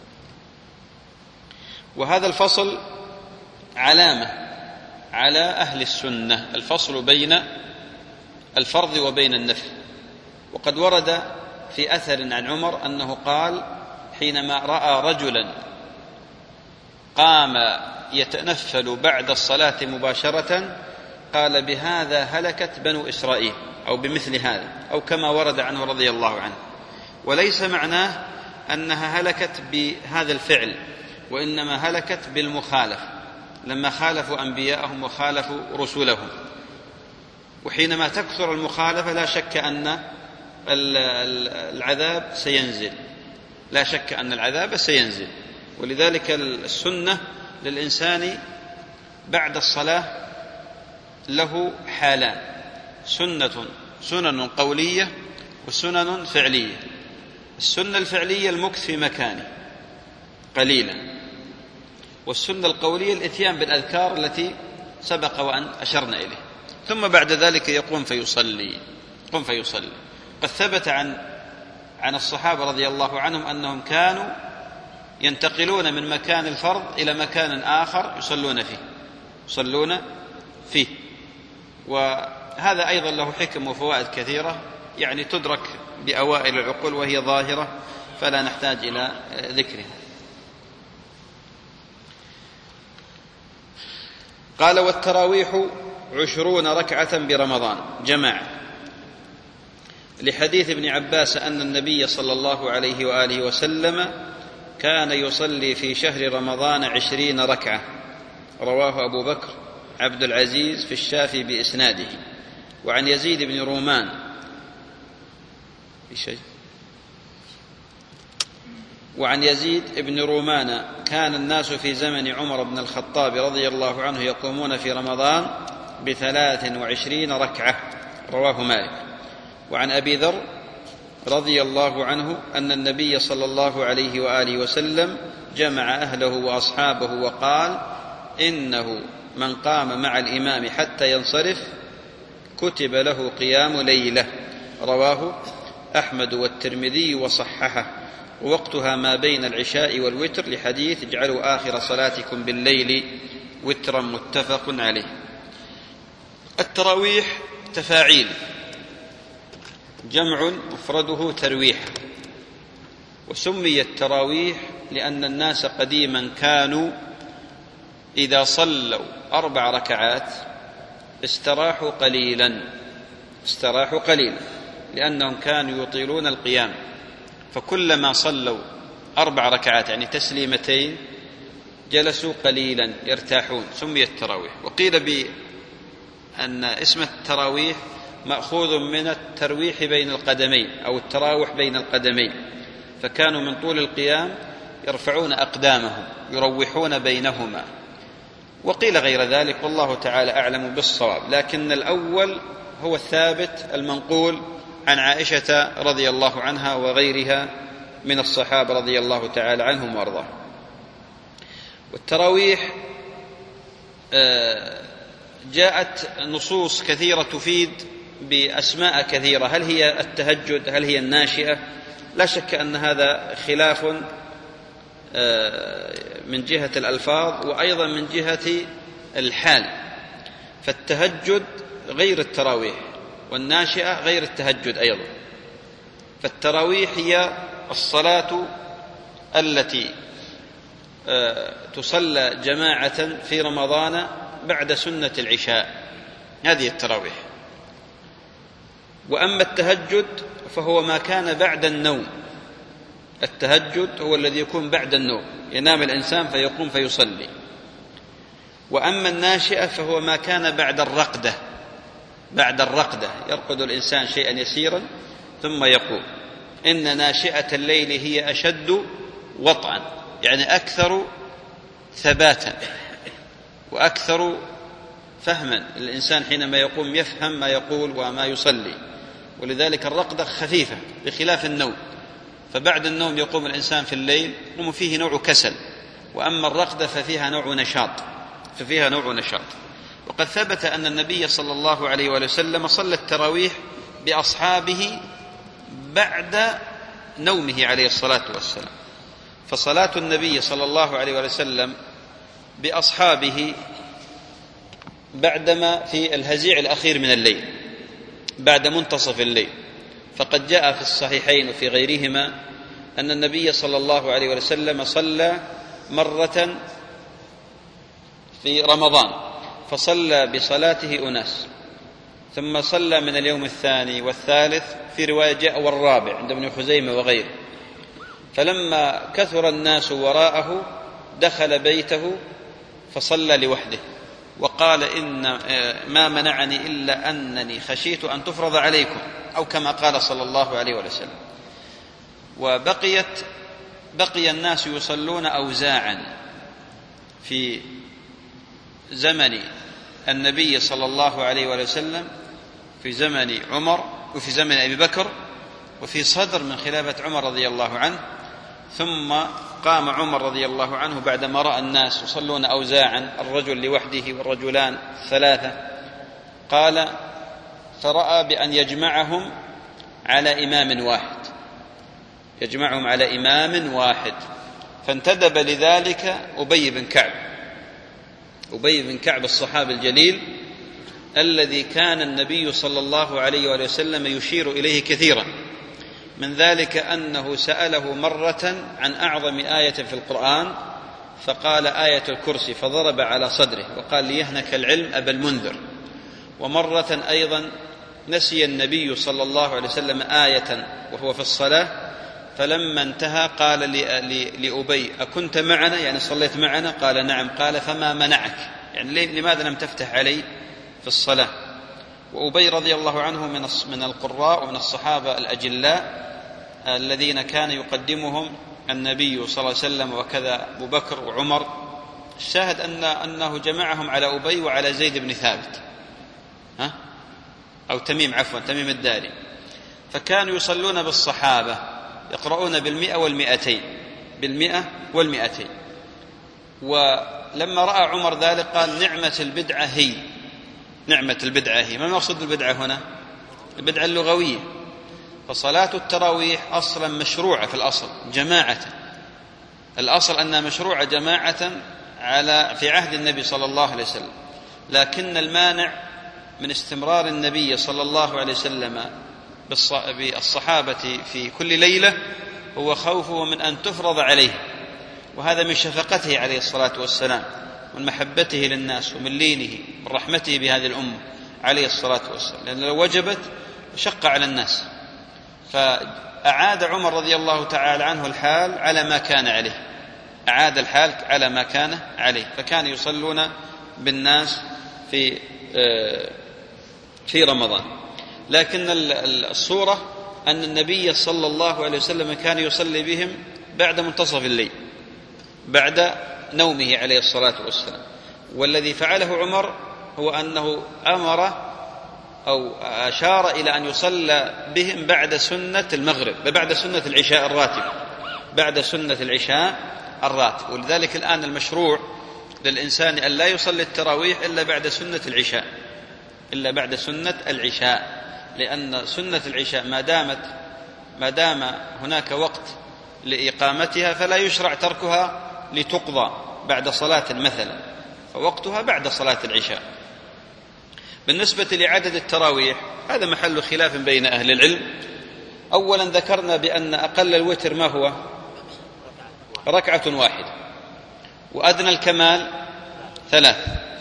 Speaker 1: وهذا الفصل علامة على أهل السنة، الفصل بين الفرض وبين النفل. وقد ورد في أثر عن عمر أنه قال حينما رأى رجلا قام يتنفل بعد الصلاة مباشرة قال بهذا هلكت بنو إسرائيل، أو بمثل هذا، أو كما ورد عنه رضي الله عنه. وليس معناه أنها هلكت بهذا الفعل، وإنما هلكت بالمخالفة، لما خالفوا أنبياءهم وخالفوا رسلهم. وحينما تكثر المخالفة لا شك أن العذاب سينزل، لا شك أن العذاب سينزل. ولذلك السنة للإنسان بعد الصلاة له حالان، سنة سنن قولية وسنن فعلية. السنة الفعلية المكث في مكانه قليلا، والسنة القولية الإتيان بالأذكار التي سبق وأن أشرنا إليه، ثم بعد ذلك يقوم فيصلي قم فيصلي. قد ثبت عن عن الصحابة رضي الله عنهم أنهم كانوا ينتقلون من مكان الفرض إلى مكان آخر يصلون فيه يصلون فيه وهذا أيضا له حكم وفوائد كثيرة، يعني تدرك بأوائل العقول وهي ظاهرة، فلا نحتاج إلى ذكرها. قال والتراويح عشرون ركعة برمضان جماعة، لحديث ابن عباس أن النبي صلى الله عليه وآله وسلم كان يصلي في شهر رمضان عشرين ركعة، رواه أبو بكر عبد العزيز في الشافي بإسناده. وعن يزيد بن رومان بشيء وعن يزيد بن رومان كان الناس في زمن عمر بن الخطاب رضي الله عنه يقومون في رمضان بثلاث وعشرين ركعة، رواه مالك. وعن أبي ذر رضي الله عنه أن النبي صلى الله عليه وآله وسلم جمع أهله وأصحابه وقال إنه من قام مع الإمام حتى ينصرف كتب له قيام ليلة. رواه أحمد والترمذي وصححه، ووقتها ما بين العشاء والوتر لحديث اجعلوا آخر صلاتكم بالليل وترا، متفق عليه. التراويح تفاعيل، جمع مفرده ترويح، وسميت التراويح لأن الناس قديما كانوا إذا صلوا أربع ركعات استراحوا قليلا استراحوا قليلا لأنهم كانوا يطيلون القيام، فكلما صلوا أربع ركعات يعني تسليمتين جلسوا قليلا يرتاحون، سميت التراويح. وقيل بأن اسم التراويح مأخوذ من الترويح بين القدمين أو التراوح بين القدمين، فكانوا من طول القيام يرفعون أقدامهم يروحون بينهما. وقيل غير ذلك والله تعالى أعلم بالصواب، لكن الأول هو الثابت المنقول عن عائشة رضي الله عنها وغيرها من الصحابة رضي الله تعالى عنهم وارضاهم. والتراويح جاءت نصوص كثيرة تفيد بأسماء كثيرة، هل هي التهجد، هل هي الناشئة؟ لا شك أن هذا خلاف من جهة الألفاظ وأيضا من جهة الحال، فالتهجد غير التراويح والناشئة غير التهجد أيضا. فالتراويح هي الصلاة التي تصلى جماعة في رمضان بعد سنة العشاء، هذه التراويح. وأما التهجد فهو ما كان بعد النوم، التهجد هو الذي يكون بعد النوم، ينام الإنسان فيقوم فيصلي. وأما الناشئة فهو ما كان بعد الرقدة، بعد الرقدة يرقد الإنسان شيئا يسيرا ثم يقوم. إن ناشئة الليل هي أشد وطئا، يعني أكثر ثباتا وأكثر فهما، الإنسان حينما يقوم يفهم ما يقول وما يصلي، ولذلك الرقدة خفيفة بخلاف النوم، فبعد النوم يقوم الإنسان في الليل وفيه نوع كسل، وأما الرقدة ففيها نوع نشاط ففيها نوع نشاط. وقد ثبت أن النبي صلى الله عليه وسلم صلى التراويح بأصحابه بعد نومه عليه الصلاة والسلام، فصلاة النبي صلى الله عليه وسلم بأصحابه بعدما في الهزيع الأخير من الليل بعد منتصف الليل، فقد جاء في الصحيحين وفي غيرهما أن النبي صلى الله عليه وسلم صلى مرة في رمضان فصلى بصلاته أناس، ثم صلى من اليوم الثاني والثالث، في رواية جاء والرابع عند ابن خزيمة وغيره، فلما كثر الناس وراءه دخل بيته فصلى لوحده وقال إن ما منعني إلا أنني خشيت أن تفرض عليكم، أو كما قال صلى الله عليه وسلم. وبقيت بقي الناس يصلون أوزاعا في زمن النبي صلى الله عليه وسلم، في زمن عمر وفي زمن أبي بكر وفي صدر من خلافة عمر رضي الله عنه. ثم قام عمر رضي الله عنه بعدما رأى الناس يصلون أوزاعا، الرجل لوحده والرجلان ثلاثة، قال فرأى بأن يجمعهم على إمام واحد يجمعهم على إمام واحد فانتدب لذلك أبي بن كعب أبي بن كعب الصحابي الجليل الذي كان النبي صلى الله عليه وسلم يشير إليه كثيرا، من ذلك أنه سأله مرة عن أعظم آية في القرآن فقال آية الكرسي، فضرب على صدره وقال ليهنك العلم أبا المنذر. ومرة أيضا نسي النبي صلى الله عليه وسلم آية وهو في الصلاة، فلما انتهى قال لأبي أكنت معنا، يعني صليت معنا؟ قال نعم. قال فما منعك، يعني لماذا لم تفتح علي في الصلاة؟ وأبي رضي الله عنه من القراء ومن الصحابة الأجلاء الذين كان يقدمهم النبي صلى الله عليه وسلم، وكذا أبو بكر وعمر. الشاهد أن أنه جمعهم على أبي وعلى زيد بن ثابت ها؟ أو تميم عفوا تميم الداري، فكانوا يصلون بالصحابة يقرؤون بالمئة والمئتين، بالمئة والمئتين. ولما رأى عمر ذلك قال نعمة البدعة هي، نعمة البدعة هي. ما المقصود بالبدعة هنا؟ البدعة اللغوية. فصلاة التراويح أصلا مشروعة في الأصل جماعة، الأصل أنها مشروعة جماعة على في عهد النبي صلى الله عليه وسلم، لكن المانع من استمرار النبي صلى الله عليه وسلم بالصحابة في كل ليلة هو خوفه من أن تفرض عليه، وهذا من شفقته عليه الصلاة والسلام، من محبته للناس، ومن لينه، من رحمته بهذه الأمة عليه الصلاة والسلام، لأن لو وجبت شق على الناس. فأعاد عمر رضي الله تعالى عنه الحال على ما كان عليه، أعاد الحال على ما كان عليه، فكان يصلون بالناس في في رمضان. لكن الصورة أن النبي صلى الله عليه وسلم كان يصلي بهم بعد منتصف الليل، بعد نومه عليه الصلاة والسلام. والذي فعله عمر هو أنه أمر أو أشار إلى أن يصلى بهم بعد سنة المغرب، بعد سنة العشاء الراتب، بعد سنة العشاء الراتب. ولذلك الآن المشروع للإنسان أن لا يصلي التراويح إلا بعد سنة العشاء، إلا بعد سنة العشاء، لأن سنة العشاء ما دامت ما دام هناك وقت لإقامتها فلا يشرع تركها لتقضى بعد صلاة مثلا، فوقتها بعد صلاة العشاء. بالنسبة لعدد التراويح هذا محل خلاف بين أهل العلم. أولا ذكرنا بأن أقل الوتر ما هو؟ ركعة واحدة، وأدنى الكمال ثلاث،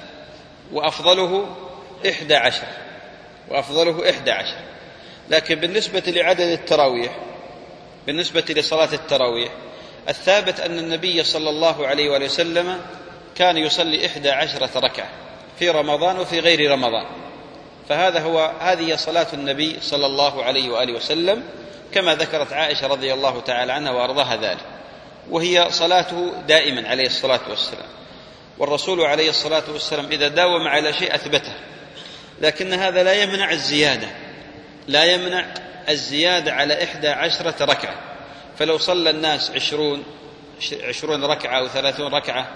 Speaker 1: وأفضله إحدى عشر، وأفضله إحدى عشر. لكن بالنسبة لعدد التراويح، بالنسبة لصلاة التراويح الثابت أن النبي صلى الله عليه وآله وسلم كان يصلي إحدى عشرة ركعة في رمضان وفي غير رمضان، فهذا هو هذه صلاة النبي صلى الله عليه وآله وسلم كما ذكرت عائشة رضي الله تعالى عنها وأرضاها ذلك، وهي صلاته دائما عليه الصلاة والسلام. والرسول عليه الصلاة والسلام إذا داوم على شيء أثبته، لكن هذا لا يمنع الزيادة، لا يمنع الزيادة على إحدى عشرة ركعة. فلو صلى الناس عشرون عشرون ركعة أو ثلاثون ركعة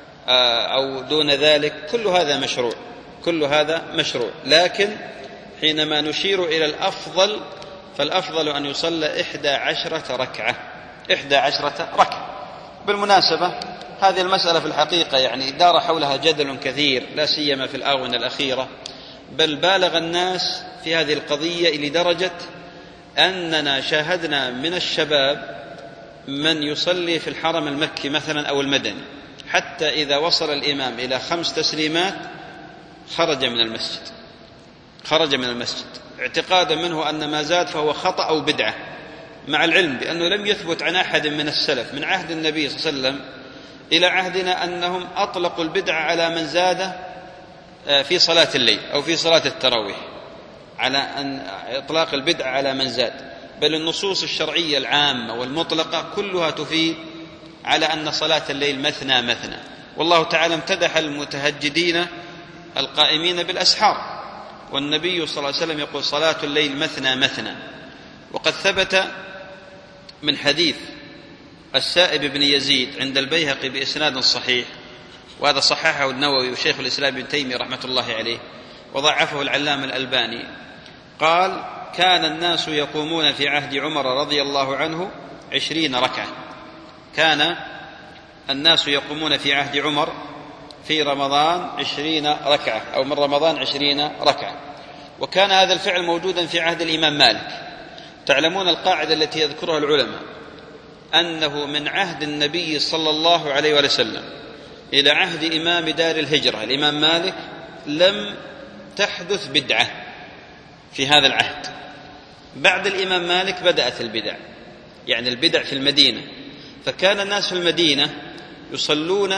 Speaker 1: أو دون ذلك كل هذا مشروع، كل هذا مشروع. لكن حينما نشير إلى الأفضل فالأفضل أن يصلى إحدى عشرة ركعة، إحدى عشرة ركعة. بالمناسبة هذه المسألة في الحقيقة يعني دار حولها جدل كثير، لا سيما في الآونة الأخيرة، بل بالغ الناس في هذه القضية لدرجة أننا شاهدنا من الشباب من يصلي في الحرم المكي مثلا أو المدني حتى إذا وصل الإمام إلى خمس تسليمات خرج من المسجد، خرج من المسجد اعتقادا منه أن ما زاد فهو خطأ أو بدعة، مع العلم بأنه لم يثبت عن أحد من السلف من عهد النبي صلى الله عليه وسلم إلى عهدنا أنهم أطلقوا البدعة على من زاد في صلاة الليل أو في صلاة التراويح، على أن إطلاق البدعة على من زاد، بل النصوص الشرعية العامة والمطلقة كلها تفيد على أن صلاة الليل مثنى مثنى. والله تعالى امتدح المتهجدين القائمين بالأسحار، والنبي صلى الله عليه وسلم يقول صلاة الليل مثنى مثنى. وقد ثبت من حديث السائب بن يزيد عند البيهقي بإسناد صحيح، وهذا صححه النووي وشيخ الإسلام ابن تيمية رحمة الله عليه وضعفه العلامة الألباني، قال كان الناس يقومون في عهد عمر رضي الله عنه عشرين ركعة، كان الناس يقومون في عهد عمر في رمضان عشرين ركعة أو من رمضان عشرين ركعة. وكان هذا الفعل موجودا في عهد الإمام مالك. تعلمون القاعدة التي يذكرها العلماء أنه من عهد النبي صلى الله عليه وسلم إلى عهد إمام دار الهجرة الإمام مالك لم تحدث بدعة في هذا العهد. بعد الإمام مالك بدأت البدع، يعني البدع في المدينة، فكان الناس في المدينة يصلون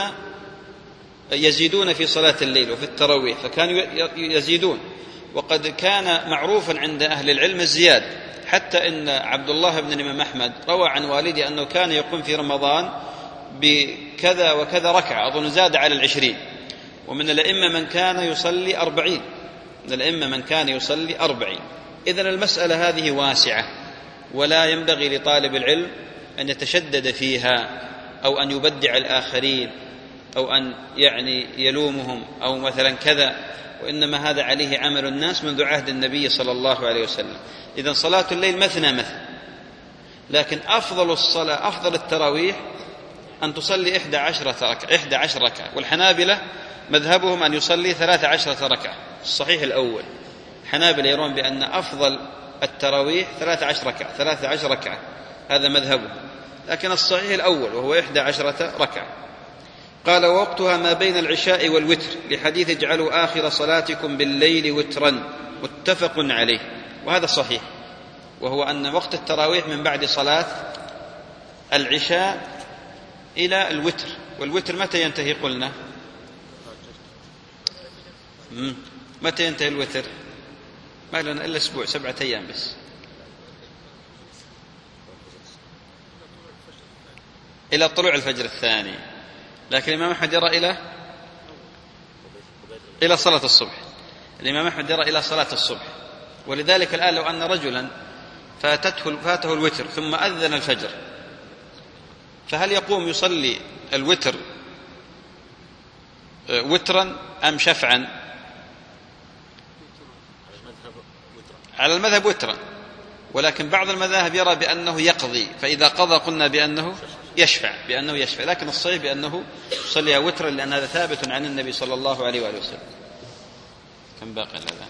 Speaker 1: يزيدون في صلاة الليل وفي التراويح، فكانوا يزيدون. وقد كان معروفا عند أهل العلم الزياد، حتى إن عبد الله بن الإمام أحمد روى عن والدي أنه كان يقوم في رمضان بكذا وكذا ركعة، أظن زاد على العشرين. ومن الأئمة من كان يصلي أربعين، من الأئمة من كان يصلي أربعين. إذن المسألة هذه واسعة، ولا ينبغي لطالب العلم أن يتشدد فيها أو أن يبدع الآخرين أو أن يعني يلومهم أو مثلا كذا، وإنما هذا عليه عمل الناس منذ عهد النبي صلى الله عليه وسلم. إذن صلاة الليل مثنى مثنى، لكن أفضل الصلاة أفضل التراويح أن تصلي إحدى عشرة ركعة إحدى عشر ركعة، والحنابلة مذهبهم أن يصلي ثلاث عشرة ركعة. الصحيح الأول الحنابلة يرون بأن أفضل التراويح ثلاث عشر ركعة ثلاث عشر ركعة، هذا مذهبهم، لكن الصحيح الأول وهو إحدى عشرة ركعة. قال: ووقتها ما بين العشاء والوتر، لحديث اجعلوا آخر صلاتكم بالليل وترا، متفق عليه. وهذا صحيح، وهو أن وقت التراويح من بعد صلاة العشاء إلى الوتر. والوتر متى ينتهي قلنا؟ متى ينتهي الوتر؟ ما لنا إلا أسبوع، سبعة أيام بس، إلى طلوع الفجر الثاني. لكن الإمام أحمد يرى إلى إلى صلاة الصبح. الإمام أحمد يرى إلى صلاة الصبح. ولذلك الآن لو أن رجلا فاتته فاته الوتر ثم أذن الفجر، فهل يقوم يصلي الوتر وترا أم شفعا؟ على المذهب وترا، ولكن بعض المذاهب يرى بأنه يقضي، فإذا قضى قلنا بأنه يشفع بأنه يشفع لكن الصحيح بأنه يصلي وترا، لأن هذا ثابت عن النبي صلى الله عليه وآله وسلم. كم باقي الأذان؟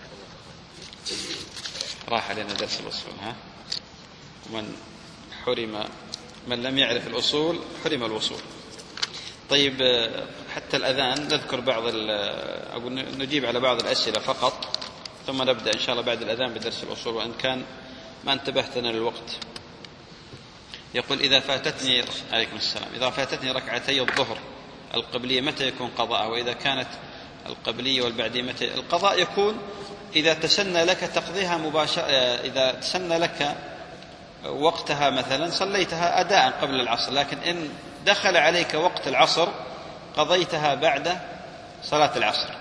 Speaker 1: راح علينا درس الأصول. ها ومن حرم من لم يعرف الأصول حرم الوصول. طيب، حتى الأذان نذكر بعض أو نجيب على بعض الأسئلة فقط، ثم نبدأ إن شاء الله بعد الأذان بدرس الأصول، وإن كان ما انتبهتنا للوقت. يقول: إذا فاتتني عليكم السلام إذا فاتتني ركعتي الظهر القبلية متى يكون قضاء؟ وإذا كانت القبلية والبعدية متى؟ القضاء يكون إذا تسنى لك تقضيها مباشرة، إذا تسنى لك وقتها مثلا صليتها أداء قبل العصر، لكن إن دخل عليك وقت العصر قضيتها بعد صلاة العصر.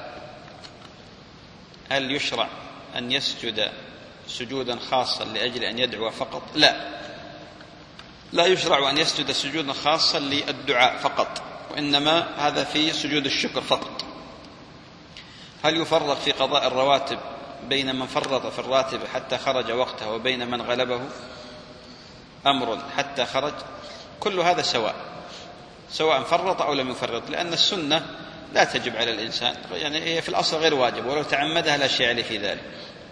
Speaker 1: هل يشرع أن يسجد سجودا خاصا لأجل أن يدعو فقط؟ لا، لا يشرع أن يسجد سجودا خاصا للدعاء فقط، وإنما هذا في سجود الشكر فقط. هل يفرق في قضاء الرواتب بين من فرط في الراتب حتى خرج وقتها وبين من غلبه أمر حتى خرج؟ كل هذا سواء، سواء فرط أو لم يفرط، لأن السنة لا تجب على الإنسان، يعني هي في الأصل غير واجب، ولو تعمدها لا شيء عليه في ذلك.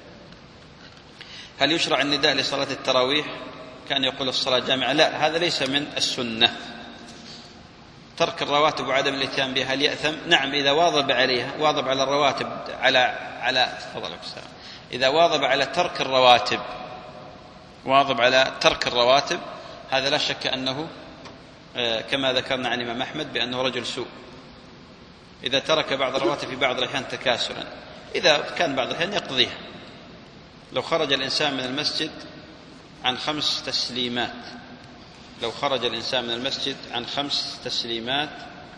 Speaker 1: هل يشرع النداء لصلاة التراويح كان يقول الصلاة جامعة؟ لا، هذا ليس من السنة. ترك الرواتب وعدم الاتيان بها هل يأثم؟ نعم، إذا واظب عليها، واظب على الرواتب على على فضلك السلام إذا واظب على ترك الرواتب واظب على ترك الرواتب هذا لا شك أنه كما ذكرنا عن الإمام أحمد بأنه رجل سوء. إذا ترك بعض الرواتب في بعض الأحيان تكاسلا، إذا كان بعض الأحيان يقضيها. لو خرج الإنسان من المسجد عن خمس تسليمات لو خرج الإنسان من المسجد عن خمس تسليمات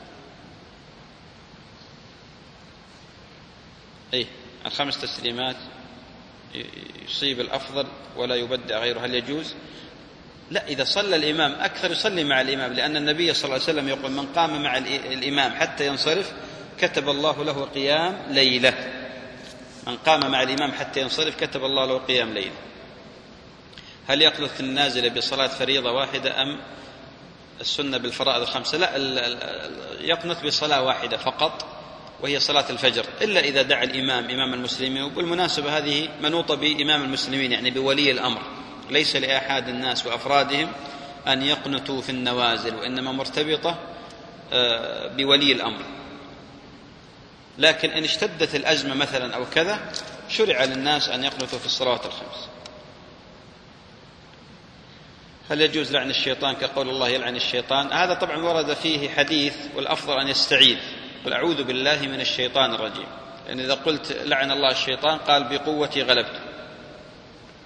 Speaker 1: أي عن خمس تسليمات يصيب الأفضل ولا يبدأ غيره، هل يجوز؟ لا، إذا صلى الإمام أكثر يصلي مع الإمام، لأن النبي صلى الله عليه وسلم يقول: من قام مع الإمام حتى ينصرف كتب الله له قيام ليلة. من قام مع الإمام حتى ينصرف كتب الله له قيام ليلة. هل يقنت النازل بصلاة فريضة واحدة أم السنة بالفرائض الخمسة؟ لا، يقنت بصلاة واحدة فقط، وهي صلاة الفجر، إلا إذا دعا الإمام إمام المسلمين. وبالمناسبة هذه منوطة بإمام المسلمين، يعني بولي الأمر، ليس لأحد الناس وأفرادهم أن يقنتوا في النوازل، وإنما مرتبطة بولي الأمر. لكن إن اشتدت الأزمة مثلا أو كذا شرع للناس أن يقنتوا في الصلوات الخمس. هل يجوز لعن الشيطان كقول الله يلعن الشيطان؟ هذا طبعا ورد فيه حديث، والأفضل أن يستعيذ، قل أعوذ بالله من الشيطان الرجيم، لأن إذا قلت لعن الله الشيطان قال بقوتي غلبته،